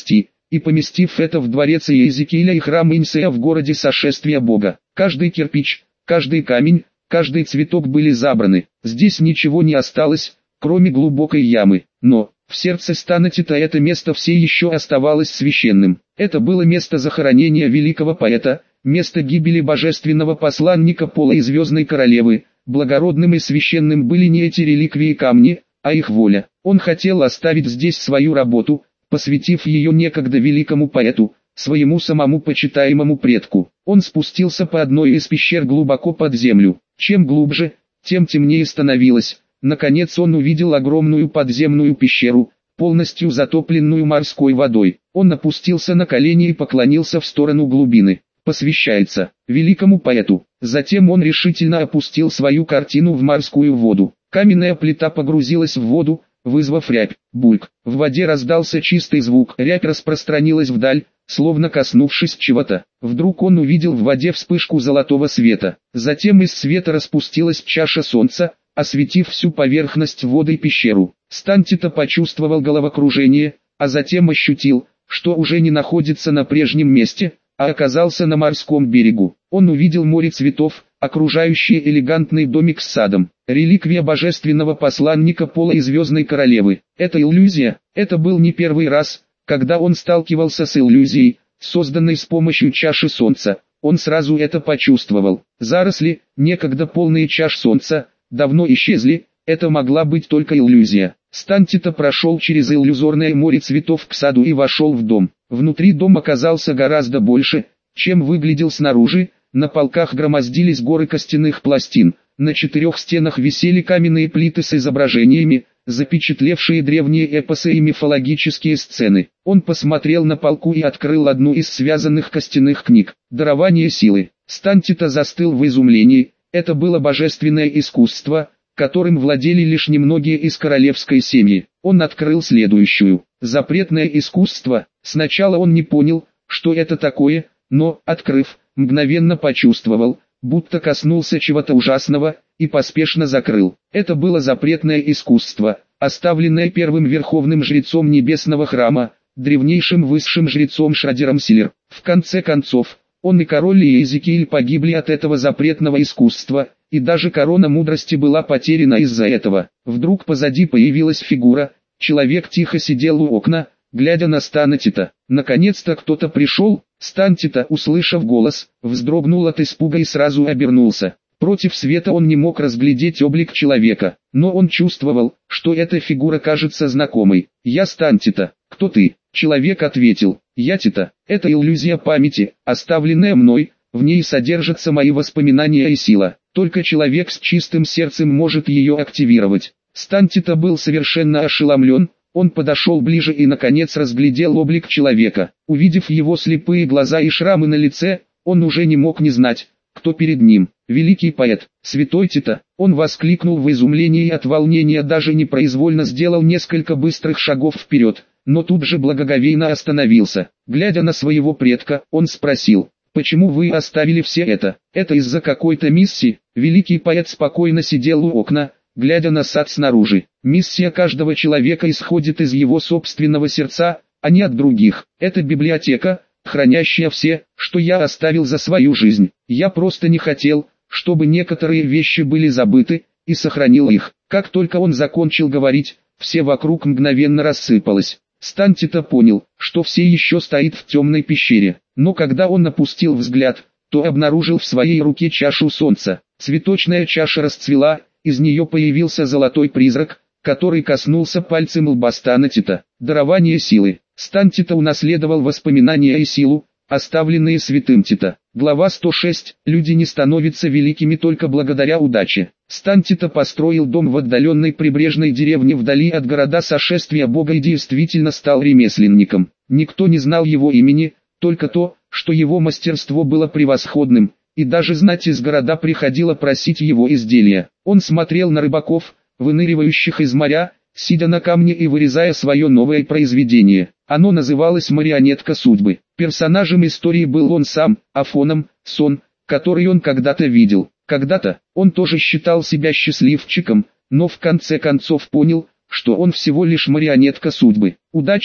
и поместив это в дворец Иезекииля и храм Инсея в городе сошествия Бога. Каждый кирпич, каждый камень, каждый цветок были забраны. Здесь ничего не осталось, кроме глубокой ямы. Но в сердце Станетита это место все еще оставалось священным. Это было место захоронения великого поэта, место гибели божественного посланника Пола и Звездной Королевы. Благородным и священным были не эти реликвии камни, а их воля. Он хотел оставить здесь свою работу, посвятив ее некогда великому поэту, своему самому почитаемому предку. Он спустился по одной из пещер глубоко под землю. Чем глубже, тем темнее становилось. Наконец он увидел огромную подземную пещеру, полностью затопленную морской водой. Он опустился на колени и поклонился в сторону глубины. Посвящается великому поэту. Затем он решительно опустил свою картину в морскую воду. Каменная плита погрузилась в воду, вызвав рябь. Бульк. В воде раздался чистый звук. Рябь распространилась вдаль, словно коснувшись чего-то. Вдруг он увидел в воде вспышку золотого света. Затем из света распустилась чаша солнца, осветив всю поверхность воды и пещеру. Стантита почувствовал головокружение, а затем ощутил, что уже не находится на прежнем месте, а оказался на морском берегу. Он увидел море цветов, окружающее элегантный домик с садом. Реликвия божественного посланника Пола и Звездной Королевы. Это иллюзия. Это был не первый раз, когда он сталкивался с иллюзией, созданной с помощью чаши солнца. Он сразу это почувствовал. Заросли, некогда полные чаш солнца, давно исчезли. Это могла быть только иллюзия. Стантита прошел через иллюзорное море цветов к саду и вошел в дом. Внутри дом оказался гораздо больше, чем выглядел снаружи. На полках громоздились горы костяных пластин. На четырех стенах висели каменные плиты с изображениями, запечатлевшие древние эпосы и мифологические сцены. Он посмотрел на полку и открыл одну из связанных костяных книг. «Дарование силы». Стантита застыл в изумлении. Это было божественное искусство, которым владели лишь немногие из королевской семьи. Он открыл следующую. Запретное искусство. Сначала он не понял, что это такое, но, открыв, мгновенно почувствовал, будто коснулся чего-то ужасного, и поспешно закрыл. Это было запретное искусство, оставленное первым верховным жрецом небесного храма, древнейшим высшим жрецом Шрадером Силер. В конце концов, он и король Иезекииль погибли от этого запретного искусства, и даже корона мудрости была потеряна из-за этого. Вдруг позади появилась фигура, человек тихо сидел у окна, глядя на Стантита. Наконец-то кто-то пришел. Стантита, услышав голос, вздрогнул от испуга и сразу обернулся. Против света он не мог разглядеть облик человека, но он чувствовал, что эта фигура кажется знакомой. «Я Стантита. Кто ты?» Человек ответил: «Я Тита. Это иллюзия памяти, оставленная мной, в ней содержатся мои воспоминания и сила. Только человек с чистым сердцем может ее активировать». Стантита был совершенно ошеломлен. Он подошел ближе и наконец разглядел облик человека. Увидев его слепые глаза и шрамы на лице, он уже не мог не знать, кто перед ним. Великий поэт, святой Тита. Он воскликнул в изумлении и от волнения, даже непроизвольно сделал несколько быстрых шагов вперед, но тут же благоговейно остановился. Глядя на своего предка, он спросил: «Почему вы оставили все это? Это из-за какой-то миссии?» Великий поэт спокойно сидел у окна, глядя на сад снаружи. Миссия каждого человека исходит из его собственного сердца, а не от других. Это библиотека, хранящая все, что я оставил за свою жизнь. Я просто не хотел, чтобы некоторые вещи были забыты, и сохранил их. Как только он закончил говорить, все вокруг мгновенно рассыпалось. Стантита понял, что все еще стоит в темной пещере. Но когда он опустил взгляд, то обнаружил в своей руке чашу солнца. Цветочная чаша расцвела, из нее появился золотой призрак, который коснулся пальцем лба Стантита. Дарование силы. Стантита унаследовал воспоминания и силу, оставленные святым Тита. Глава сто шесть. Люди не становятся великими только благодаря удаче. Стантита построил дом в отдаленной прибрежной деревне вдали от города сошествия Бога и действительно стал ремесленником. Никто не знал его имени, только то, что его мастерство было превосходным, и даже знать из города приходило просить его изделия. Он смотрел на рыбаков, выныривающих из моря, сидя на камне и вырезая свое новое произведение. Оно называлось «Марионетка судьбы». Персонажем истории был он сам, а фоном – сон, который он когда-то видел. Когда-то он тоже считал себя счастливчиком, но в конце концов понял, что он всего лишь марионетка судьбы. Удача,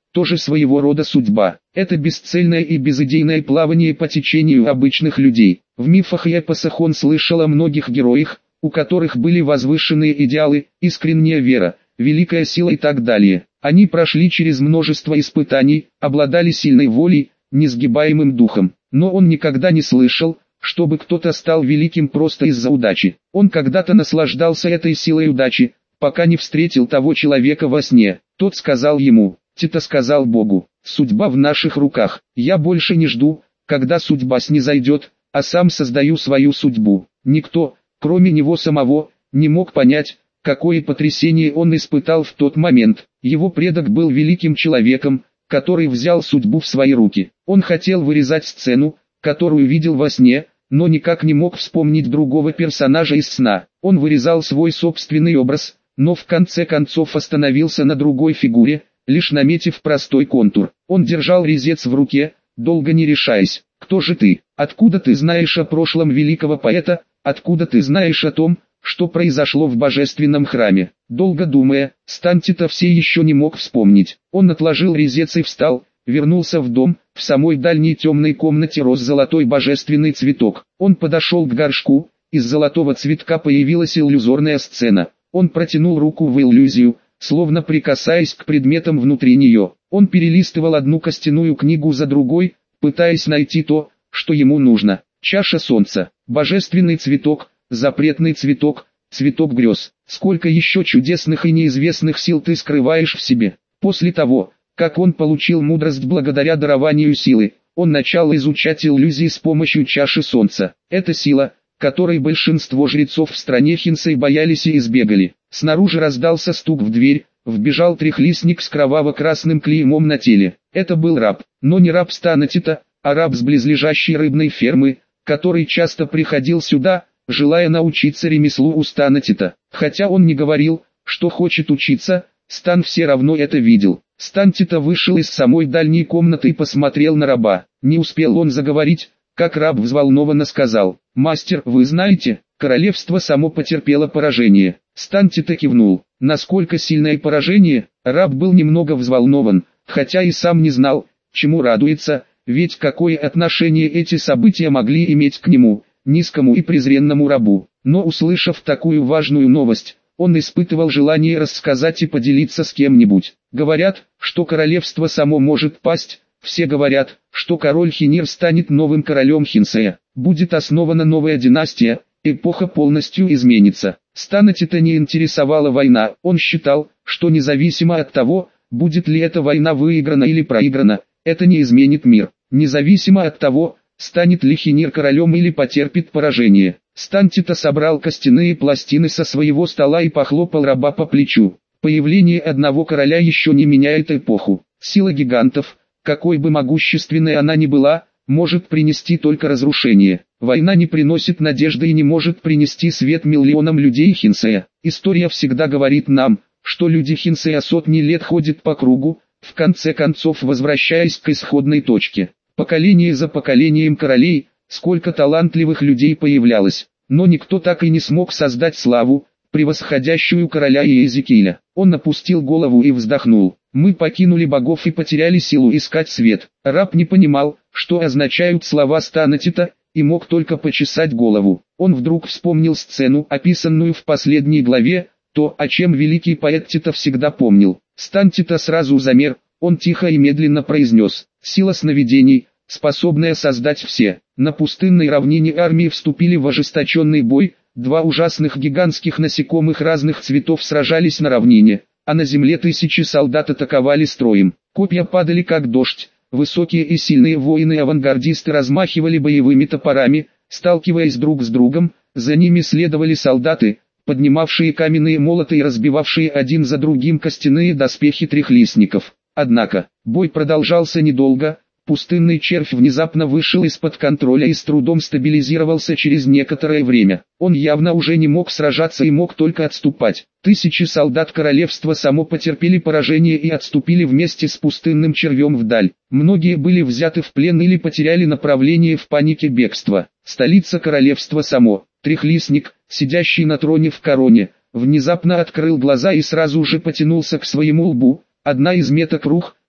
тоже своего рода судьба. Это бесцельное и безыдейное плавание по течению обычных людей. В мифах и эпосах он слышал о многих героях, у которых были возвышенные идеалы, искренняя вера, великая сила и так далее. Они прошли через множество испытаний, обладали сильной волей, несгибаемым духом. Но он никогда не слышал, чтобы кто-то стал великим просто из-за удачи. Он когда-то наслаждался этой силой удачи, пока не встретил того человека во сне. Тот сказал ему: Тита сказал Богу: «Судьба в наших руках. Я больше не жду, когда судьба снизойдет, а сам создаю свою судьбу». Никто, кроме него самого, не мог понять, какое потрясение он испытал в тот момент. Его предок был великим человеком, который взял судьбу в свои руки. Он хотел вырезать сцену, которую видел во сне, но никак не мог вспомнить другого персонажа из сна. Он вырезал свой собственный образ, но в конце концов остановился на другой фигуре, лишь наметив простой контур. Он держал резец в руке, долго не решаясь. «Кто же ты? Откуда ты знаешь о прошлом великого поэта? Откуда ты знаешь о том, что произошло в божественном храме?» Долго думая, Стан Тита все еще не мог вспомнить. Он отложил резец и встал, вернулся в дом. В самой дальней темной комнате рос золотой божественный цветок. Он подошел к горшку, из золотого цветка появилась иллюзорная сцена. Он протянул руку в иллюзию, словно прикасаясь к предметам внутри нее. Он перелистывал одну костяную книгу за другой, пытаясь найти то, что ему нужно. Чаша солнца, божественный цветок, запретный цветок, цветок грез. Сколько еще чудесных и неизвестных сил ты скрываешь в себе. После того, как он получил мудрость благодаря дарованию силы, он начал изучать иллюзии с помощью чаши солнца. Это сила, которой большинство жрецов в стране Хинсей боялись и избегали. Снаружи раздался стук в дверь, вбежал трехлистник с кроваво-красным клеймом на теле. Это был раб, но не раб Стана Тита, а раб с близлежащей рыбной фермы, который часто приходил сюда, желая научиться ремеслу у Стана Тита. Хотя он не говорил, что хочет учиться, Стан все равно это видел. Стан Тита вышел из самой дальней комнаты и посмотрел на раба. Не успел он заговорить, как раб взволнованно сказал: «Мастер, вы знаете, королевство само потерпело поражение». Стан Тита кивнул. Насколько сильное поражение? Раб был немного взволнован, хотя и сам не знал, чему радуется, ведь какое отношение эти события могли иметь к нему, низкому и презренному рабу. Но услышав такую важную новость, он испытывал желание рассказать и поделиться с кем-нибудь. Говорят, что королевство само может пасть. Все говорят, что король Хинир станет новым королем Хинсея. Будет основана новая династия, эпоха полностью изменится. Стана Тита не интересовала война. Он считал, что независимо от того, будет ли эта война выиграна или проиграна, это не изменит мир. Независимо от того, станет ли Хинир королем или потерпит поражение. Стан Тита собрал костяные пластины со своего стола и похлопал раба по плечу. Появление одного короля еще не меняет эпоху. Сила гигантов, какой бы могущественной она ни была, может принести только разрушение. Война не приносит надежды и не может принести свет миллионам людей Хинсея. История всегда говорит нам, что люди Хинсея сотни лет ходят по кругу, в конце концов возвращаясь к исходной точке. Поколение за поколением королей, сколько талантливых людей появлялось, но никто так и не смог создать славу, превосходящую короля Иезекииля. Он опустил голову и вздохнул. «Мы покинули богов и потеряли силу искать свет». Раб не понимал, что означают слова Стана Тита, и мог только почесать голову. Он вдруг вспомнил сцену, описанную в последней главе, то, о чем великий поэт Тита всегда помнил. Стан Тита сразу замер, он тихо и медленно произнес: «Сила сновидений, способная создать все». На пустынной равнине армии вступили в ожесточенный бой, два ужасных гигантских насекомых разных цветов сражались на равнине, а на земле тысячи солдат атаковали строем. Копья падали как дождь, высокие и сильные воины-авангардисты размахивали боевыми топорами, сталкиваясь друг с другом, за ними следовали солдаты, поднимавшие каменные молоты и разбивавшие один за другим костяные доспехи трехлистников. Однако, бой продолжался недолго. Пустынный червь внезапно вышел из-под контроля и с трудом стабилизировался через некоторое время. Он явно уже не мог сражаться и мог только отступать. Тысячи солдат королевства само потерпели поражение и отступили вместе с пустынным червем вдаль. Многие были взяты в плен или потеряли направление в панике бегства. Столица королевства само, трехлистник, сидящий на троне в короне, внезапно открыл глаза и сразу же потянулся к своему лбу. Одна из меток рух,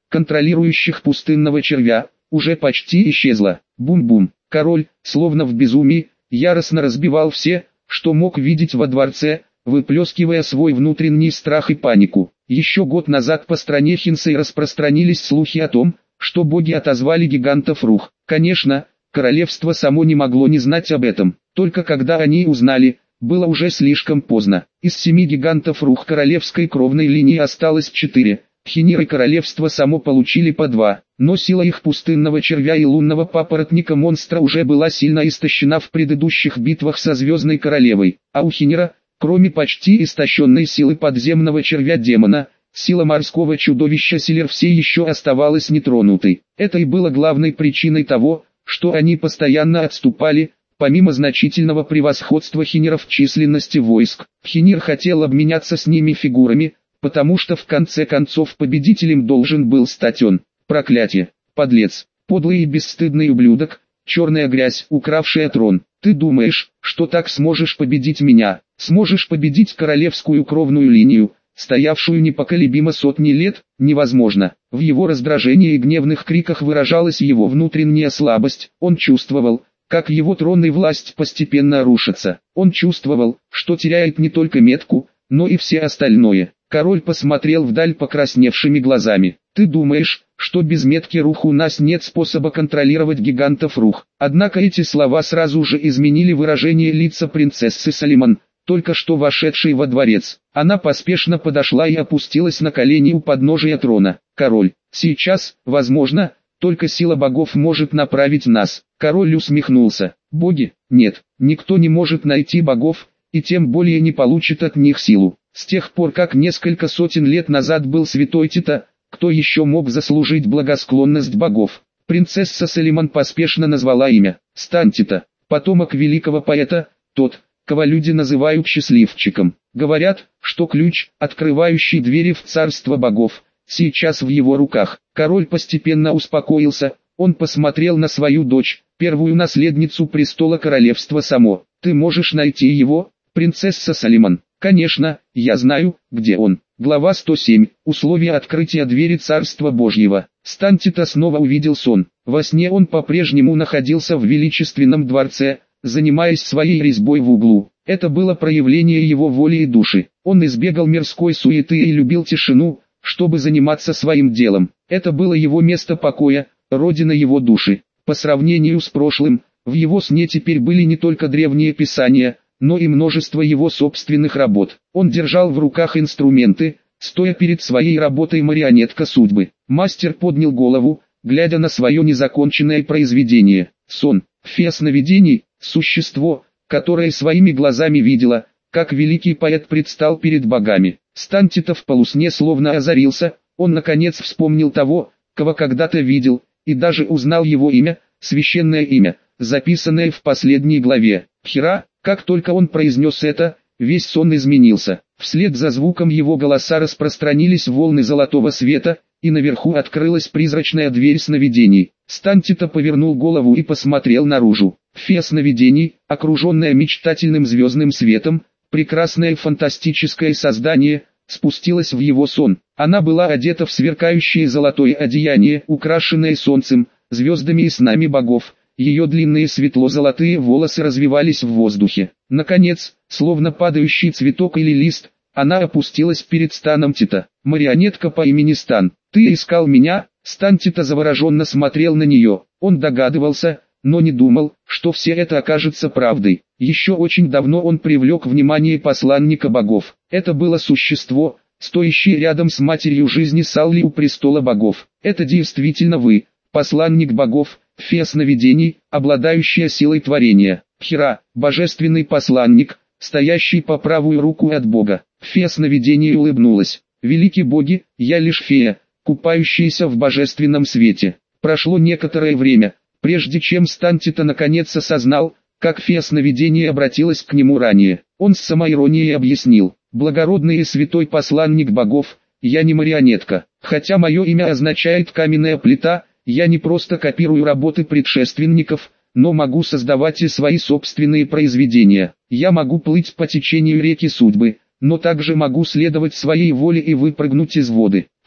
контролирующих пустынного червя, уже почти исчезла. Бум-бум. Король, словно в безумии, яростно разбивал все, что мог видеть во дворце, выплескивая свой внутренний страх и панику. Еще год назад по стране Хинсей распространились слухи о том, что боги отозвали гигантов Рух. Конечно, королевство само не могло не знать об этом. Только когда они узнали, было уже слишком поздно. Из семи гигантов Рух королевской кровной линии осталось четыре. Хинир и королевство само получили по два, но сила их пустынного червя и лунного папоротника монстра уже была сильно истощена в предыдущих битвах со Звездной Королевой, а у Хинира, кроме почти истощенной силы подземного червя-демона, сила морского чудовища Силер все еще оставалась нетронутой. Это и было главной причиной того, что они постоянно отступали, помимо значительного превосходства Хиниров в численности войск. Хинир хотел обменяться с ними фигурами, потому что в конце концов победителем должен был стать он. Проклятие, подлец, подлый и бесстыдный ублюдок, черная грязь, укравшая трон. Ты думаешь, что так сможешь победить меня, сможешь победить королевскую кровную линию, стоявшую непоколебимо сотни лет? Невозможно. В его раздражении и гневных криках выражалась его внутренняя слабость. Он чувствовал, как его трон и власть постепенно рушатся. Он чувствовал, что теряет не только метку, но и все остальное. Король посмотрел вдаль покрасневшими глазами. «Ты думаешь, что без метки Рух у нас нет способа контролировать гигантов Рух?» Однако эти слова сразу же изменили выражение лица принцессы Салиман, только что вошедшей во дворец. Она поспешно подошла и опустилась на колени у подножия трона. «Король, сейчас, возможно, только сила богов может направить нас». Король усмехнулся. «Боги? Нет, никто не может найти богов, и тем более не получит от них силу. С тех пор, как несколько сотен лет назад был святой Тита, кто еще мог заслужить благосклонность богов?» Принцесса Салиман поспешно назвала имя. Стан Тита, потомок великого поэта, тот, кого люди называют счастливчиком. Говорят, что ключ, открывающий двери в царство богов, сейчас в его руках. Король постепенно успокоился, он посмотрел на свою дочь, первую наследницу престола королевства само. «Ты можешь найти его, принцесса Салиман?» «Конечно, я знаю, где он». Глава сто семь. Условия открытия двери Царства Божьего. Стан Тита снова увидел сон. Во сне он по-прежнему находился в величественном дворце, занимаясь своей резьбой в углу. Это было проявление его воли и души. Он избегал мирской суеты и любил тишину, чтобы заниматься своим делом. Это было его место покоя, родина его души. По сравнению с прошлым, в его сне теперь были не только древние писания, но и множество его собственных работ. Он держал в руках инструменты, стоя перед своей работой марионетка судьбы. Мастер поднял голову, глядя на свое незаконченное произведение. Сон, фея сновидений, существо, которое своими глазами видело, как великий поэт предстал перед богами. Стан Тита в полусне словно озарился, он наконец вспомнил того, кого когда-то видел, и даже узнал его имя, священное имя, записанное в последней главе. Хира. Как только он произнес это, весь сон изменился. Вслед за звуком его голоса распространились волны золотого света, и наверху открылась призрачная дверь сновидений. Стан Тита повернул голову и посмотрел наружу. Фея сновидений, окруженная мечтательным звездным светом, прекрасное фантастическое создание, спустилась в его сон. Она была одета в сверкающее золотое одеяние, украшенное солнцем, звездами и снами богов. Ее длинные светло-золотые волосы развивались в воздухе. Наконец, словно падающий цветок или лист, она опустилась перед Станом Тита. «Марионетка по имени Стан, ты искал меня?» Стан Тита завороженно смотрел на нее. Он догадывался, но не думал, что все это окажется правдой. Еще очень давно он привлек внимание посланника богов. Это было существо, стоящее рядом с матерью жизни Салли у престола богов. «Это действительно вы, посланник богов, фея сновидений, обладающая силой творения. Хира, божественный посланник, стоящий по правую руку от Бога». Фея сновидений улыбнулась. «Великие боги, я лишь фея, купающаяся в божественном свете». Прошло некоторое время, прежде чем Стан Тита наконец осознал, как фея сновидений обратилась к нему ранее. Он с самоиронией объяснил: «Благородный и святой посланник богов, я не марионетка. Хотя мое имя означает каменная плита, я не просто копирую работы предшественников, но могу создавать и свои собственные произведения. Я могу плыть по течению реки судьбы, но также могу следовать своей воле и выпрыгнуть из воды».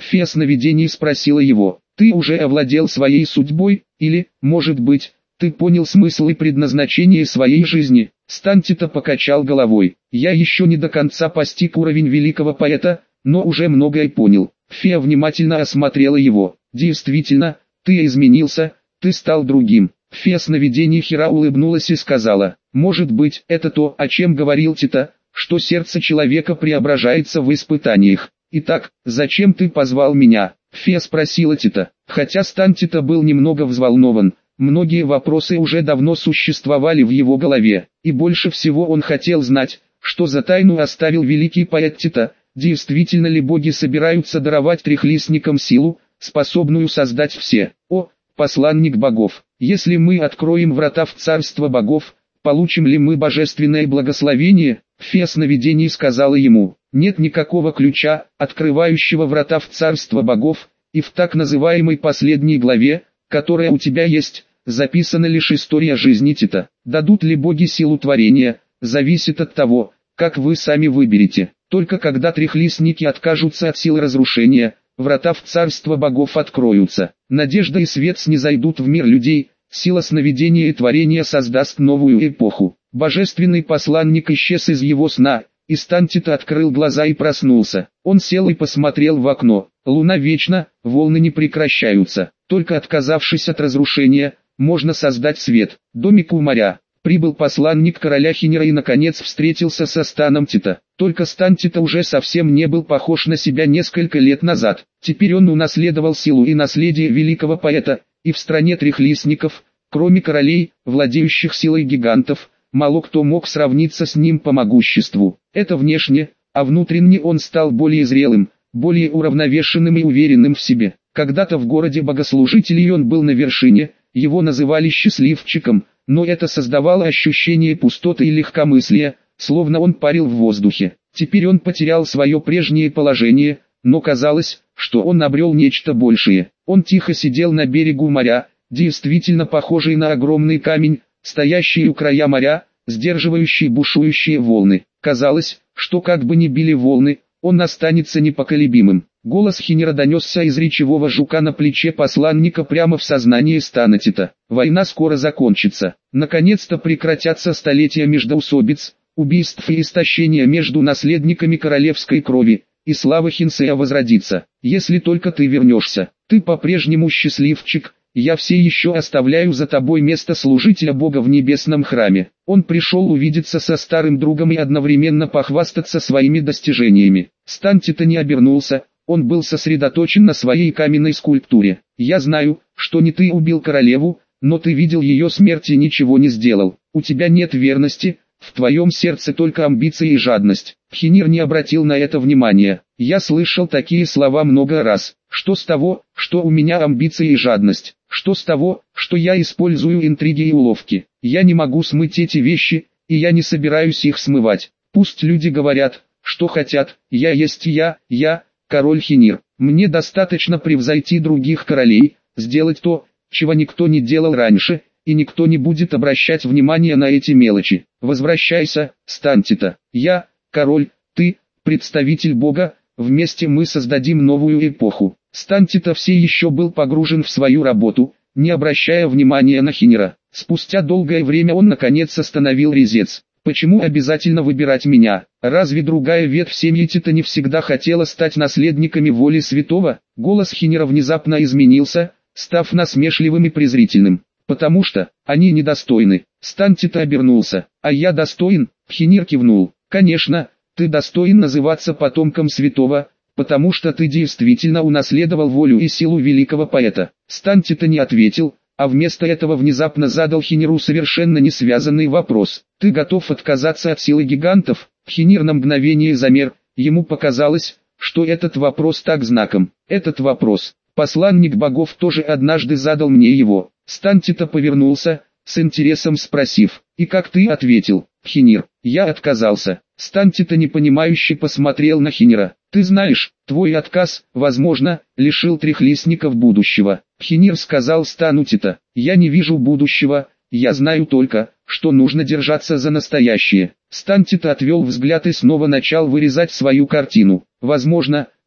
Фея сновидений спросила его: «Ты уже овладел своей судьбой, или, может быть, ты понял смысл и предназначение своей жизни?» Стантита покачал головой. «Я еще не до конца постиг уровень великого поэта, но уже многое понял». Фея внимательно осмотрела его. «Действительно, ты изменился, ты стал другим». Фея сновидений Хира улыбнулась и сказала: «Может быть, это то, о чем говорил Тита, что сердце человека преображается в испытаниях. Итак, зачем ты позвал меня?» Фея спросила Тита. Хотя Стан Тита был немного взволнован, многие вопросы уже давно существовали в его голове, и больше всего он хотел знать, что за тайну оставил великий поэт Тита. Действительно ли боги собираются даровать трехлистникам силу, способную создать все? О, посланник богов, если мы откроем врата в царство богов, получим ли мы божественное благословение? Фея сновидений сказала ему: «Нет никакого ключа, открывающего врата в царство богов, и в так называемой последней главе, которая у тебя есть, записана лишь история жизни Тита. Дадут ли боги силу творения, зависит от того, как вы сами выберете. Только когда трехлистники откажутся от силы разрушения, врата в царство богов откроются. Надежда и свет снизойдут в мир людей, сила сновидения и творения создаст новую эпоху». Божественный посланник исчез из его сна, и Стан Тита открыл глаза и проснулся. Он сел и посмотрел в окно. Луна вечна, волны не прекращаются. Только отказавшись от разрушения, можно создать свет. Домик у моря. Прибыл посланник короля Хинира и наконец встретился со Станом Тита. Только Стан Тита уже совсем не был похож на себя несколько лет назад. Теперь он унаследовал силу и наследие великого поэта, и в стране трехлистников, кроме королей, владеющих силой гигантов, мало кто мог сравниться с ним по могуществу. Это внешне, а внутренне он стал более зрелым, более уравновешенным и уверенным в себе. Когда-то в городе богослужителей он был на вершине, его называли счастливчиком, но это создавало ощущение пустоты и легкомыслия, словно он парил в воздухе. Теперь он потерял свое прежнее положение, но казалось, что он обрел нечто большее. Он тихо сидел на берегу моря, действительно похожий на огромный камень, стоящий у края моря, сдерживающий бушующие волны. Казалось, что как бы ни били волны, он останется непоколебимым. Голос Хинира донесся из речевого жука на плече посланника прямо в сознание Стана Тита. «Война скоро закончится. Наконец-то прекратятся столетия междоусобиц, убийств и истощения между наследниками королевской крови, и слава Хинсея возродится. Если только ты вернешься. Ты по-прежнему счастливчик. Я все еще оставляю за тобой место служителя Бога в небесном храме». Он пришел увидеться со старым другом и одновременно похвастаться своими достижениями. Стан Тита не обернулся, он был сосредоточен на своей каменной скульптуре. «Я знаю, что не ты убил королеву, но ты видел ее смерть и ничего не сделал. У тебя нет верности, в твоем сердце только амбиции и жадность». Хинир не обратил на это внимания. «Я слышал такие слова много раз. Что с того, что у меня амбиции и жадность? Что с того, что я использую интриги и уловки? Я не могу смыть эти вещи, и я не собираюсь их смывать. Пусть люди говорят, что хотят, я есть я, я, король Хинир. Мне достаточно превзойти других королей, сделать то, чего никто не делал раньше, и никто не будет обращать внимания на эти мелочи. Возвращайся, Стан Тита. Я, король, ты, представитель Бога, вместе мы создадим новую эпоху». Стан Тита все еще был погружен в свою работу, не обращая внимания на Хинира. Спустя долгое время он наконец остановил резец. «Почему обязательно выбирать меня? Разве другая ветвь семьи Тита не всегда хотела стать наследниками воли святого?» Голос Хинира внезапно изменился, став насмешливым и презрительным. «Потому что они недостойны». Стан Тита обернулся. «А я достоин?» Хинир кивнул. «Конечно, ты достоин называться потомком святого, потому что ты действительно унаследовал волю и силу великого поэта». Стан Тита не ответил, а вместо этого внезапно задал Хиниру совершенно не связанный вопрос. «Ты готов отказаться от силы гигантов?» Хинир на мгновение замер, ему показалось, что этот вопрос так знаком. Этот вопрос, посланник богов тоже однажды задал мне его. Стан Тита повернулся, с интересом спросив: «И как ты ответил?» «Хинир, я отказался». Стан Тита непонимающе посмотрел на Хинира. «Ты знаешь, твой отказ, возможно, лишил трехлистников будущего». Хинир сказал Стану Тита: «Я не вижу будущего, я знаю только, что нужно держаться за настоящее». Стан Тита отвел взгляд и снова начал вырезать свою картину. «Возможно,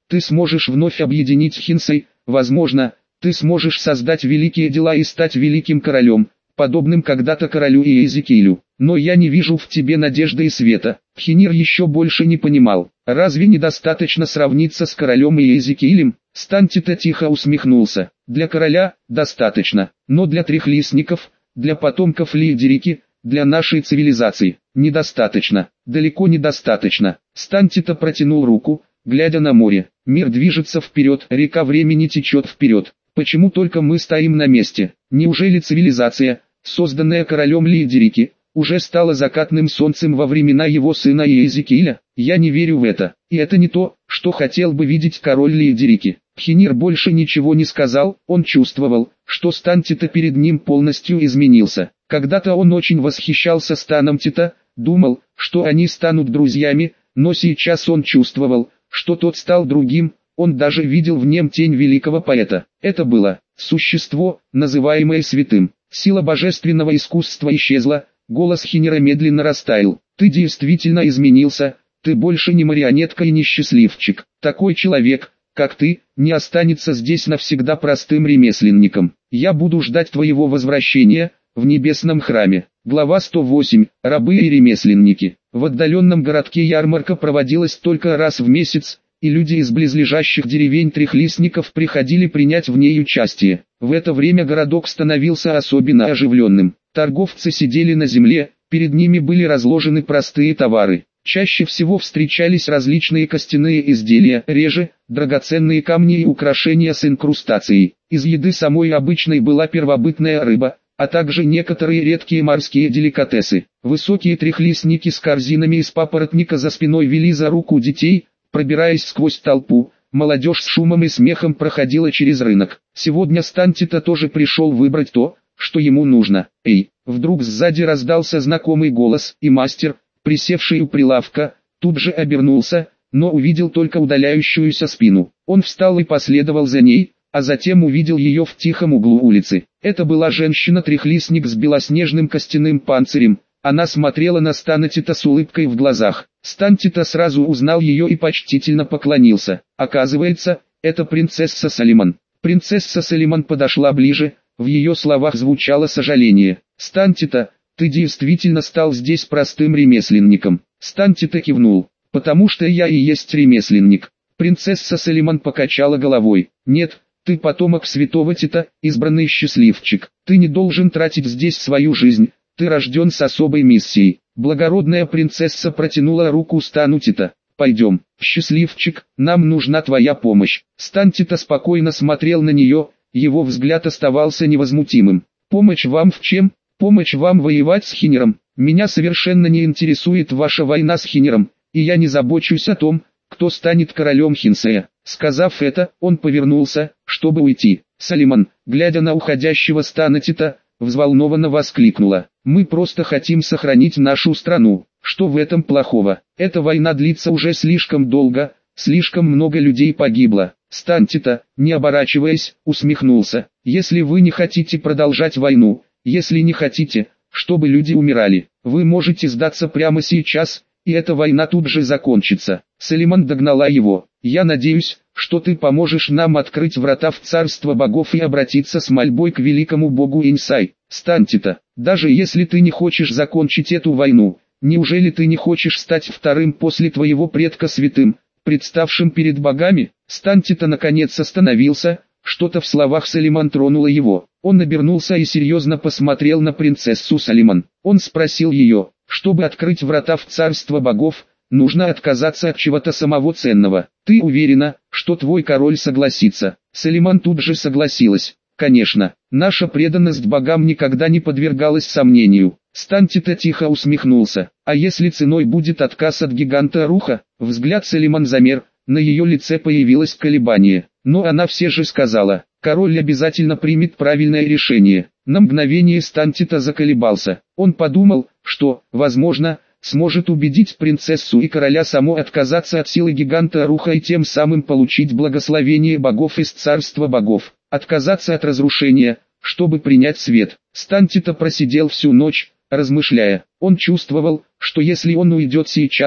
ты сможешь вновь объединить Хинсей, возможно, ты сможешь создать великие дела и стать великим королем, подобным когда-то королю Иезекиилю. Но я не вижу в тебе надежды и света. Пхенир еще больше не понимал, разве недостаточно сравниться с королем Иезекиилем? Стантита тихо усмехнулся. Для короля достаточно, но для трехлистников, для потомков Лиедерики, для нашей цивилизации недостаточно, далеко недостаточно. Стантита протянул руку, глядя на море. Мир движется вперед, река времени течет вперед. Почему только мы стоим на месте? Неужели цивилизация, созданная королем Лиедерики, уже стала закатным солнцем во времена его сына Иезекииля? Я не верю в это, и это не то, что хотел бы видеть король Лиедерики. Пхенир больше ничего не сказал, он чувствовал, что стан Тита перед ним полностью изменился. Когда-то он очень восхищался станом Тита, думал, что они станут друзьями, но сейчас он чувствовал, что тот стал другим, он даже видел в нем тень великого поэта. Это было существо, называемое святым. Сила божественного искусства исчезла, голос Пхенира медленно растаял. Ты действительно изменился, ты больше не марионетка и не счастливчик. Такой человек, как ты, не останется здесь навсегда простым ремесленником. Я буду ждать твоего возвращения в небесном храме. Глава сто восемь. Рабы и ремесленники. В отдаленном городке ярмарка проводилась только раз в месяц, и люди из близлежащих деревень трехлистников приходили принять в ней участие. В это время городок становился особенно оживленным. Торговцы сидели на земле, перед ними были разложены простые товары. Чаще всего встречались различные костяные изделия, реже – драгоценные камни и украшения с инкрустацией. Из еды самой обычной была первобытная рыба, а также некоторые редкие морские деликатесы. Высокие трехлистники с корзинами из папоротника за спиной вели за руку детей, пробираясь сквозь толпу. Молодежь с шумом и смехом проходила через рынок. Сегодня Стантита тоже пришел выбрать то, что ему нужно. «Эй!» Вдруг сзади раздался знакомый голос, и мастер, присевший у прилавка, тут же обернулся, но увидел только удаляющуюся спину. Он встал и последовал за ней, а затем увидел ее в тихом углу улицы. Это была женщина-трехлистник с белоснежным костяным панцирем. Она смотрела на Стантита с улыбкой в глазах. Стантита сразу узнал ее и почтительно поклонился. Оказывается, это принцесса Салиман. Принцесса Салиман подошла ближе, в ее словах звучало сожаление. «Стантита, ты действительно стал здесь простым ремесленником». Стантита кивнул. «Потому что я и есть ремесленник». Принцесса Салиман покачала головой. «Нет, ты потомок святого Тита, избранный счастливчик. Ты не должен тратить здесь свою жизнь, ты рожден с особой миссией». Благородная принцесса протянула руку стану Тита. «Пойдем, счастливчик, нам нужна твоя помощь». Стан Тита спокойно смотрел на нее, его взгляд оставался невозмутимым. «Помощь вам в чем? Помощь вам воевать с Пхениром. Меня совершенно не интересует ваша война с Пхениром, и я не забочусь о том, кто станет королем Хинсея». Сказав это, он повернулся, чтобы уйти. Салиман, глядя на уходящего стана Тита, взволнованно воскликнула: «Мы просто хотим сохранить нашу страну. Что в этом плохого? Эта война длится уже слишком долго, слишком много людей погибло». Стан Тита, не оборачиваясь, усмехнулся: «Если вы не хотите продолжать войну, если не хотите, чтобы люди умирали, вы можете сдаться прямо сейчас, и эта война тут же закончится». Салиман догнала его: «Я надеюсь, что ты поможешь нам открыть врата в царство богов и обратиться с мольбой к великому богу Инсай». Стан Тита, даже если ты не хочешь закончить эту войну, неужели ты не хочешь стать вторым после твоего предка святым, представшим перед богами? Стан Тита наконец остановился, что-то в словах Салиман тронуло его. Он обернулся и серьезно посмотрел на принцессу Салиман. Он спросил ее: «Чтобы открыть врата в царство богов, нужно отказаться от чего-то самого ценного. Ты уверена, что твой король согласится?» Салиман тут же согласилась: «Конечно, наша преданность богам никогда не подвергалась сомнению». Стан Тита тихо усмехнулся: «А если ценой будет отказ от гиганта Руха?» Взгляд Салиман замер, на ее лице появилось колебание, но она все же сказала: «Король обязательно примет правильное решение». На мгновение Стан Тита заколебался. Он подумал, что, возможно, сможет убедить принцессу и короля само отказаться от силы гиганта Руха и тем самым получить благословение богов из царства богов, отказаться от разрушения, чтобы принять свет. Стан Тита просидел всю ночь, размышляя. Он чувствовал, что если он уйдет сейчас,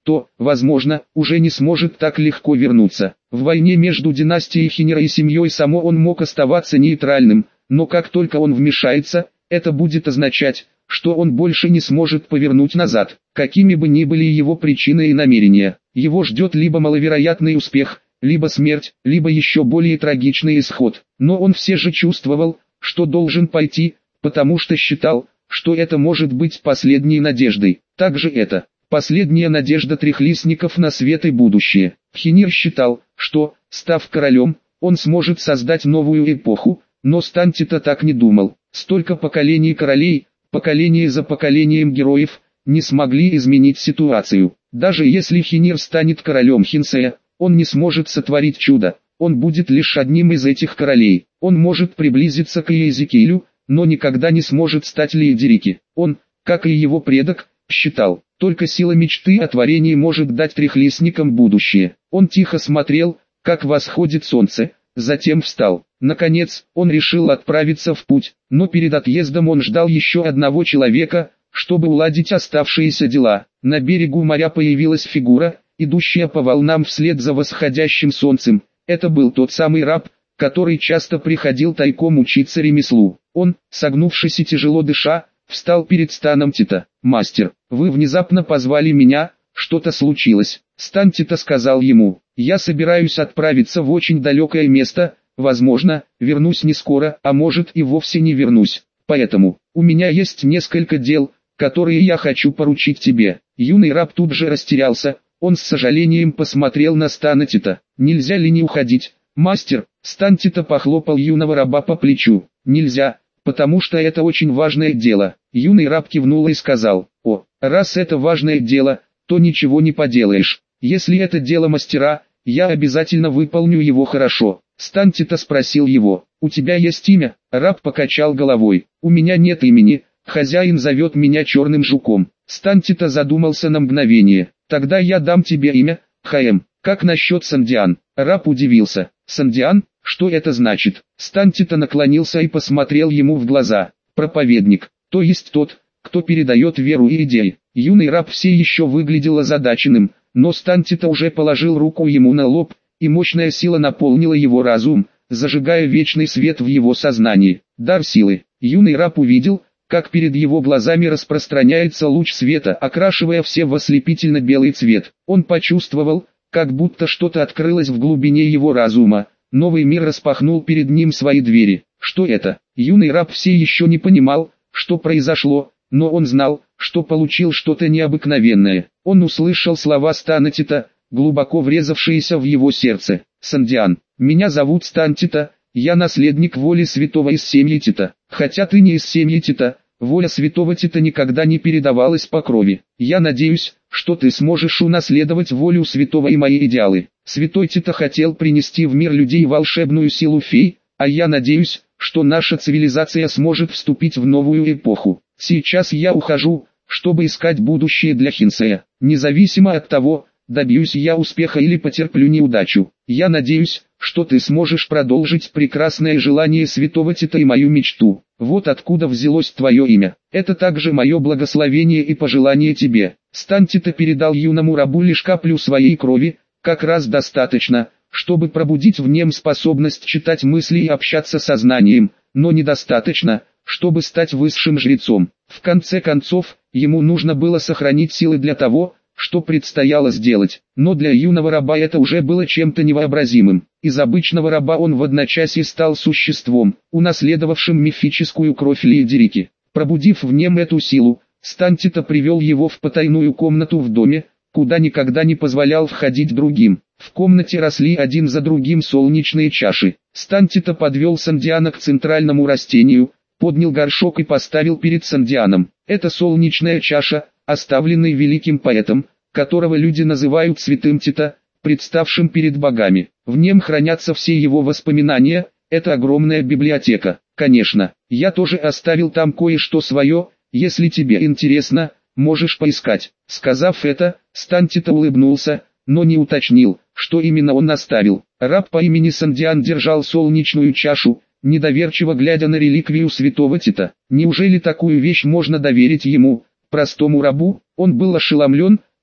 то, возможно, уже не сможет так легко вернуться. В войне между династией Хинера и семьей Само он мог оставаться нейтральным, но как только он вмешается, это будет означать, что он больше не сможет повернуть назад. Какими бы ни были его причины и намерения, его ждет либо маловероятный успех, либо смерть, либо еще более трагичный исход. Но он все же чувствовал, что должен пойти, потому что считал, что это может быть последней надеждой. Также это последняя надежда трехлистников на свет и будущее. Хинир считал, что, став королем, он сможет создать новую эпоху, но Стантита так не думал. Столько поколений королей, поколение за поколением героев, не смогли изменить ситуацию. Даже если Хинир станет королем Хинсея, он не сможет сотворить чудо, он будет лишь одним из этих королей. Он может приблизиться к Иезекиилю, но никогда не сможет стать Леодерики. Он, как и его предок, считал, только сила мечты о творении может дать трехлистникам будущее. Он тихо смотрел, как восходит солнце, затем встал. Наконец, он решил отправиться в путь, но перед отъездом он ждал еще одного человека, чтобы уладить оставшиеся дела. На берегу моря появилась фигура, идущая по волнам вслед за восходящим солнцем. Это был тот самый раб, который часто приходил тайком учиться ремеслу. Он, согнувшись и тяжело дыша, встал перед Станом Тита. «Мастер, вы внезапно позвали меня, что-то случилось?» Стан Тита сказал ему: «Я собираюсь отправиться в очень далекое место, возможно, вернусь не скоро, а может и вовсе не вернусь. Поэтому, у меня есть несколько дел, которые я хочу поручить тебе». Юный раб тут же растерялся, он с сожалением посмотрел на Стана Тита. «Нельзя ли не уходить, мастер?» Стан Тита похлопал юного раба по плечу. «Нельзя, потому что это очень важное дело». Юный раб кивнул и сказал: «О, раз это важное дело, то ничего не поделаешь. Если это дело мастера, я обязательно выполню его хорошо». Стан Тита спросил его: «У тебя есть имя?» Раб покачал головой: «У меня нет имени, хозяин зовет меня Черным Жуком». Стан Тита задумался на мгновение. «Тогда я дам тебе имя, Хаэм. Как насчет Сандиан?» Раб удивился. «Сандиан? Что это значит?» Стан Тита наклонился и посмотрел ему в глаза. «Проповедник, то есть тот, кто передает веру и идеи». Юный раб все еще выглядел озадаченным, но Стан Тита уже положил руку ему на лоб, и мощная сила наполнила его разум, зажигая вечный свет в его сознании. Дар силы. Юный раб увидел, как перед его глазами распространяется луч света, окрашивая все в ослепительно-белый цвет. Он почувствовал, как будто что-то открылось в глубине его разума. Новый мир распахнул перед ним свои двери. Что это? Юный раб все еще не понимал, что произошло, но он знал, что получил что-то необыкновенное. Он услышал слова Стана Тита, глубоко врезавшиеся в его сердце. «Сандиан, меня зовут Стан Тита, я наследник воли святого из семьи Тита. Хотя ты не из семьи Тита, воля святого Тита никогда не передавалась по крови. Я надеюсь, что ты сможешь унаследовать волю святого и мои идеалы. Святой Тита хотел принести в мир людей волшебную силу фей, а я надеюсь, что наша цивилизация сможет вступить в новую эпоху. Сейчас я ухожу, чтобы искать будущее для Хинсея. Независимо от того, добьюсь я успеха или потерплю неудачу, я надеюсь, что ты сможешь продолжить прекрасное желание святого Тита и мою мечту. Вот откуда взялось твое имя. Это также мое благословение и пожелание тебе». Стан Тита передал юному рабу лишь каплю своей крови, как раз достаточно, чтобы пробудить в нем способность читать мысли и общаться со знанием, но недостаточно, чтобы стать высшим жрецом. В конце концов, ему нужно было сохранить силы для того, что предстояло сделать, но для юного раба это уже было чем-то невообразимым. Из обычного раба он в одночасье стал существом, унаследовавшим мифическую кровь Леодерики. Пробудив в нем эту силу, Стан Тита привел его в потайную комнату в доме, куда никогда не позволял входить другим. В комнате росли один за другим солнечные чаши. Стан Тита подвел Сандиана к центральному растению, поднял горшок и поставил перед Сандианом. Это солнечная чаша, оставленный великим поэтом, которого люди называют святым Тита, представшим перед богами. В нем хранятся все его воспоминания, это огромная библиотека. Конечно, я тоже оставил там кое-что свое, если тебе интересно, можешь поискать. Сказав это, Стан Тита улыбнулся, но не уточнил, что именно он оставил. Раб по имени Сандиан держал солнечную чашу, недоверчиво глядя на реликвию святого Тита. Неужели такую вещь можно доверить ему, простому рабу? Он был ошеломлен,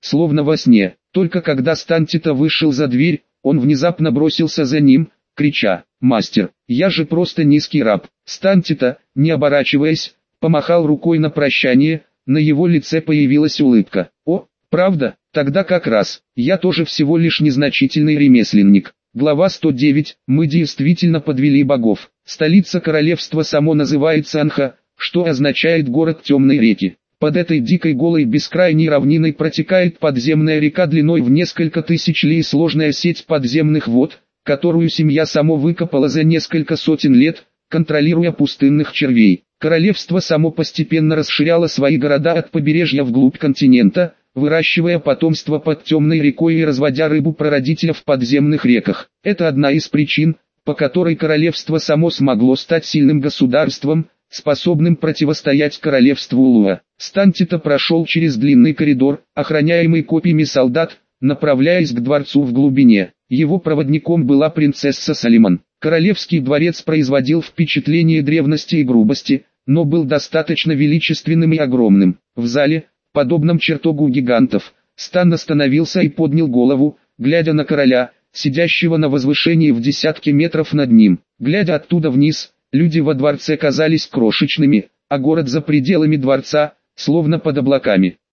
словно во сне. Только когда Стантита вышел за дверь, он внезапно бросился за ним, крича: «Мастер, я же просто низкий раб!» Стантита, не оборачиваясь, помахал рукой на прощание, на его лице появилась улыбка. «О, правда? Тогда как раз, я тоже всего лишь незначительный ремесленник». Глава сто девять. Мы действительно подвели богов. Столица королевства само называется Анха, что означает город темной реки. Под этой дикой голой бескрайней равниной протекает подземная река длиной в несколько тысяч ли и сложная сеть подземных вод, которую семья само выкопала за несколько сотен лет, контролируя пустынных червей. Королевство само постепенно расширяло свои города от побережья вглубь континента, выращивая потомство под темной рекой и разводя рыбу-прародителя в подземных реках. Это одна из причин, по которой королевство само смогло стать сильным государством, способным противостоять королевству Луа. Стантита прошел через длинный коридор, охраняемый копьями солдат, направляясь к дворцу в глубине. Его проводником была принцесса Салиман. Королевский дворец производил впечатление древности и грубости, но был достаточно величественным и огромным. В зале, подобном чертогу гигантов, Стан остановился и поднял голову, глядя на короля, сидящего на возвышении в десятке метров над ним. Глядя оттуда вниз, люди во дворце казались крошечными, а город за пределами дворца, словно под облаками.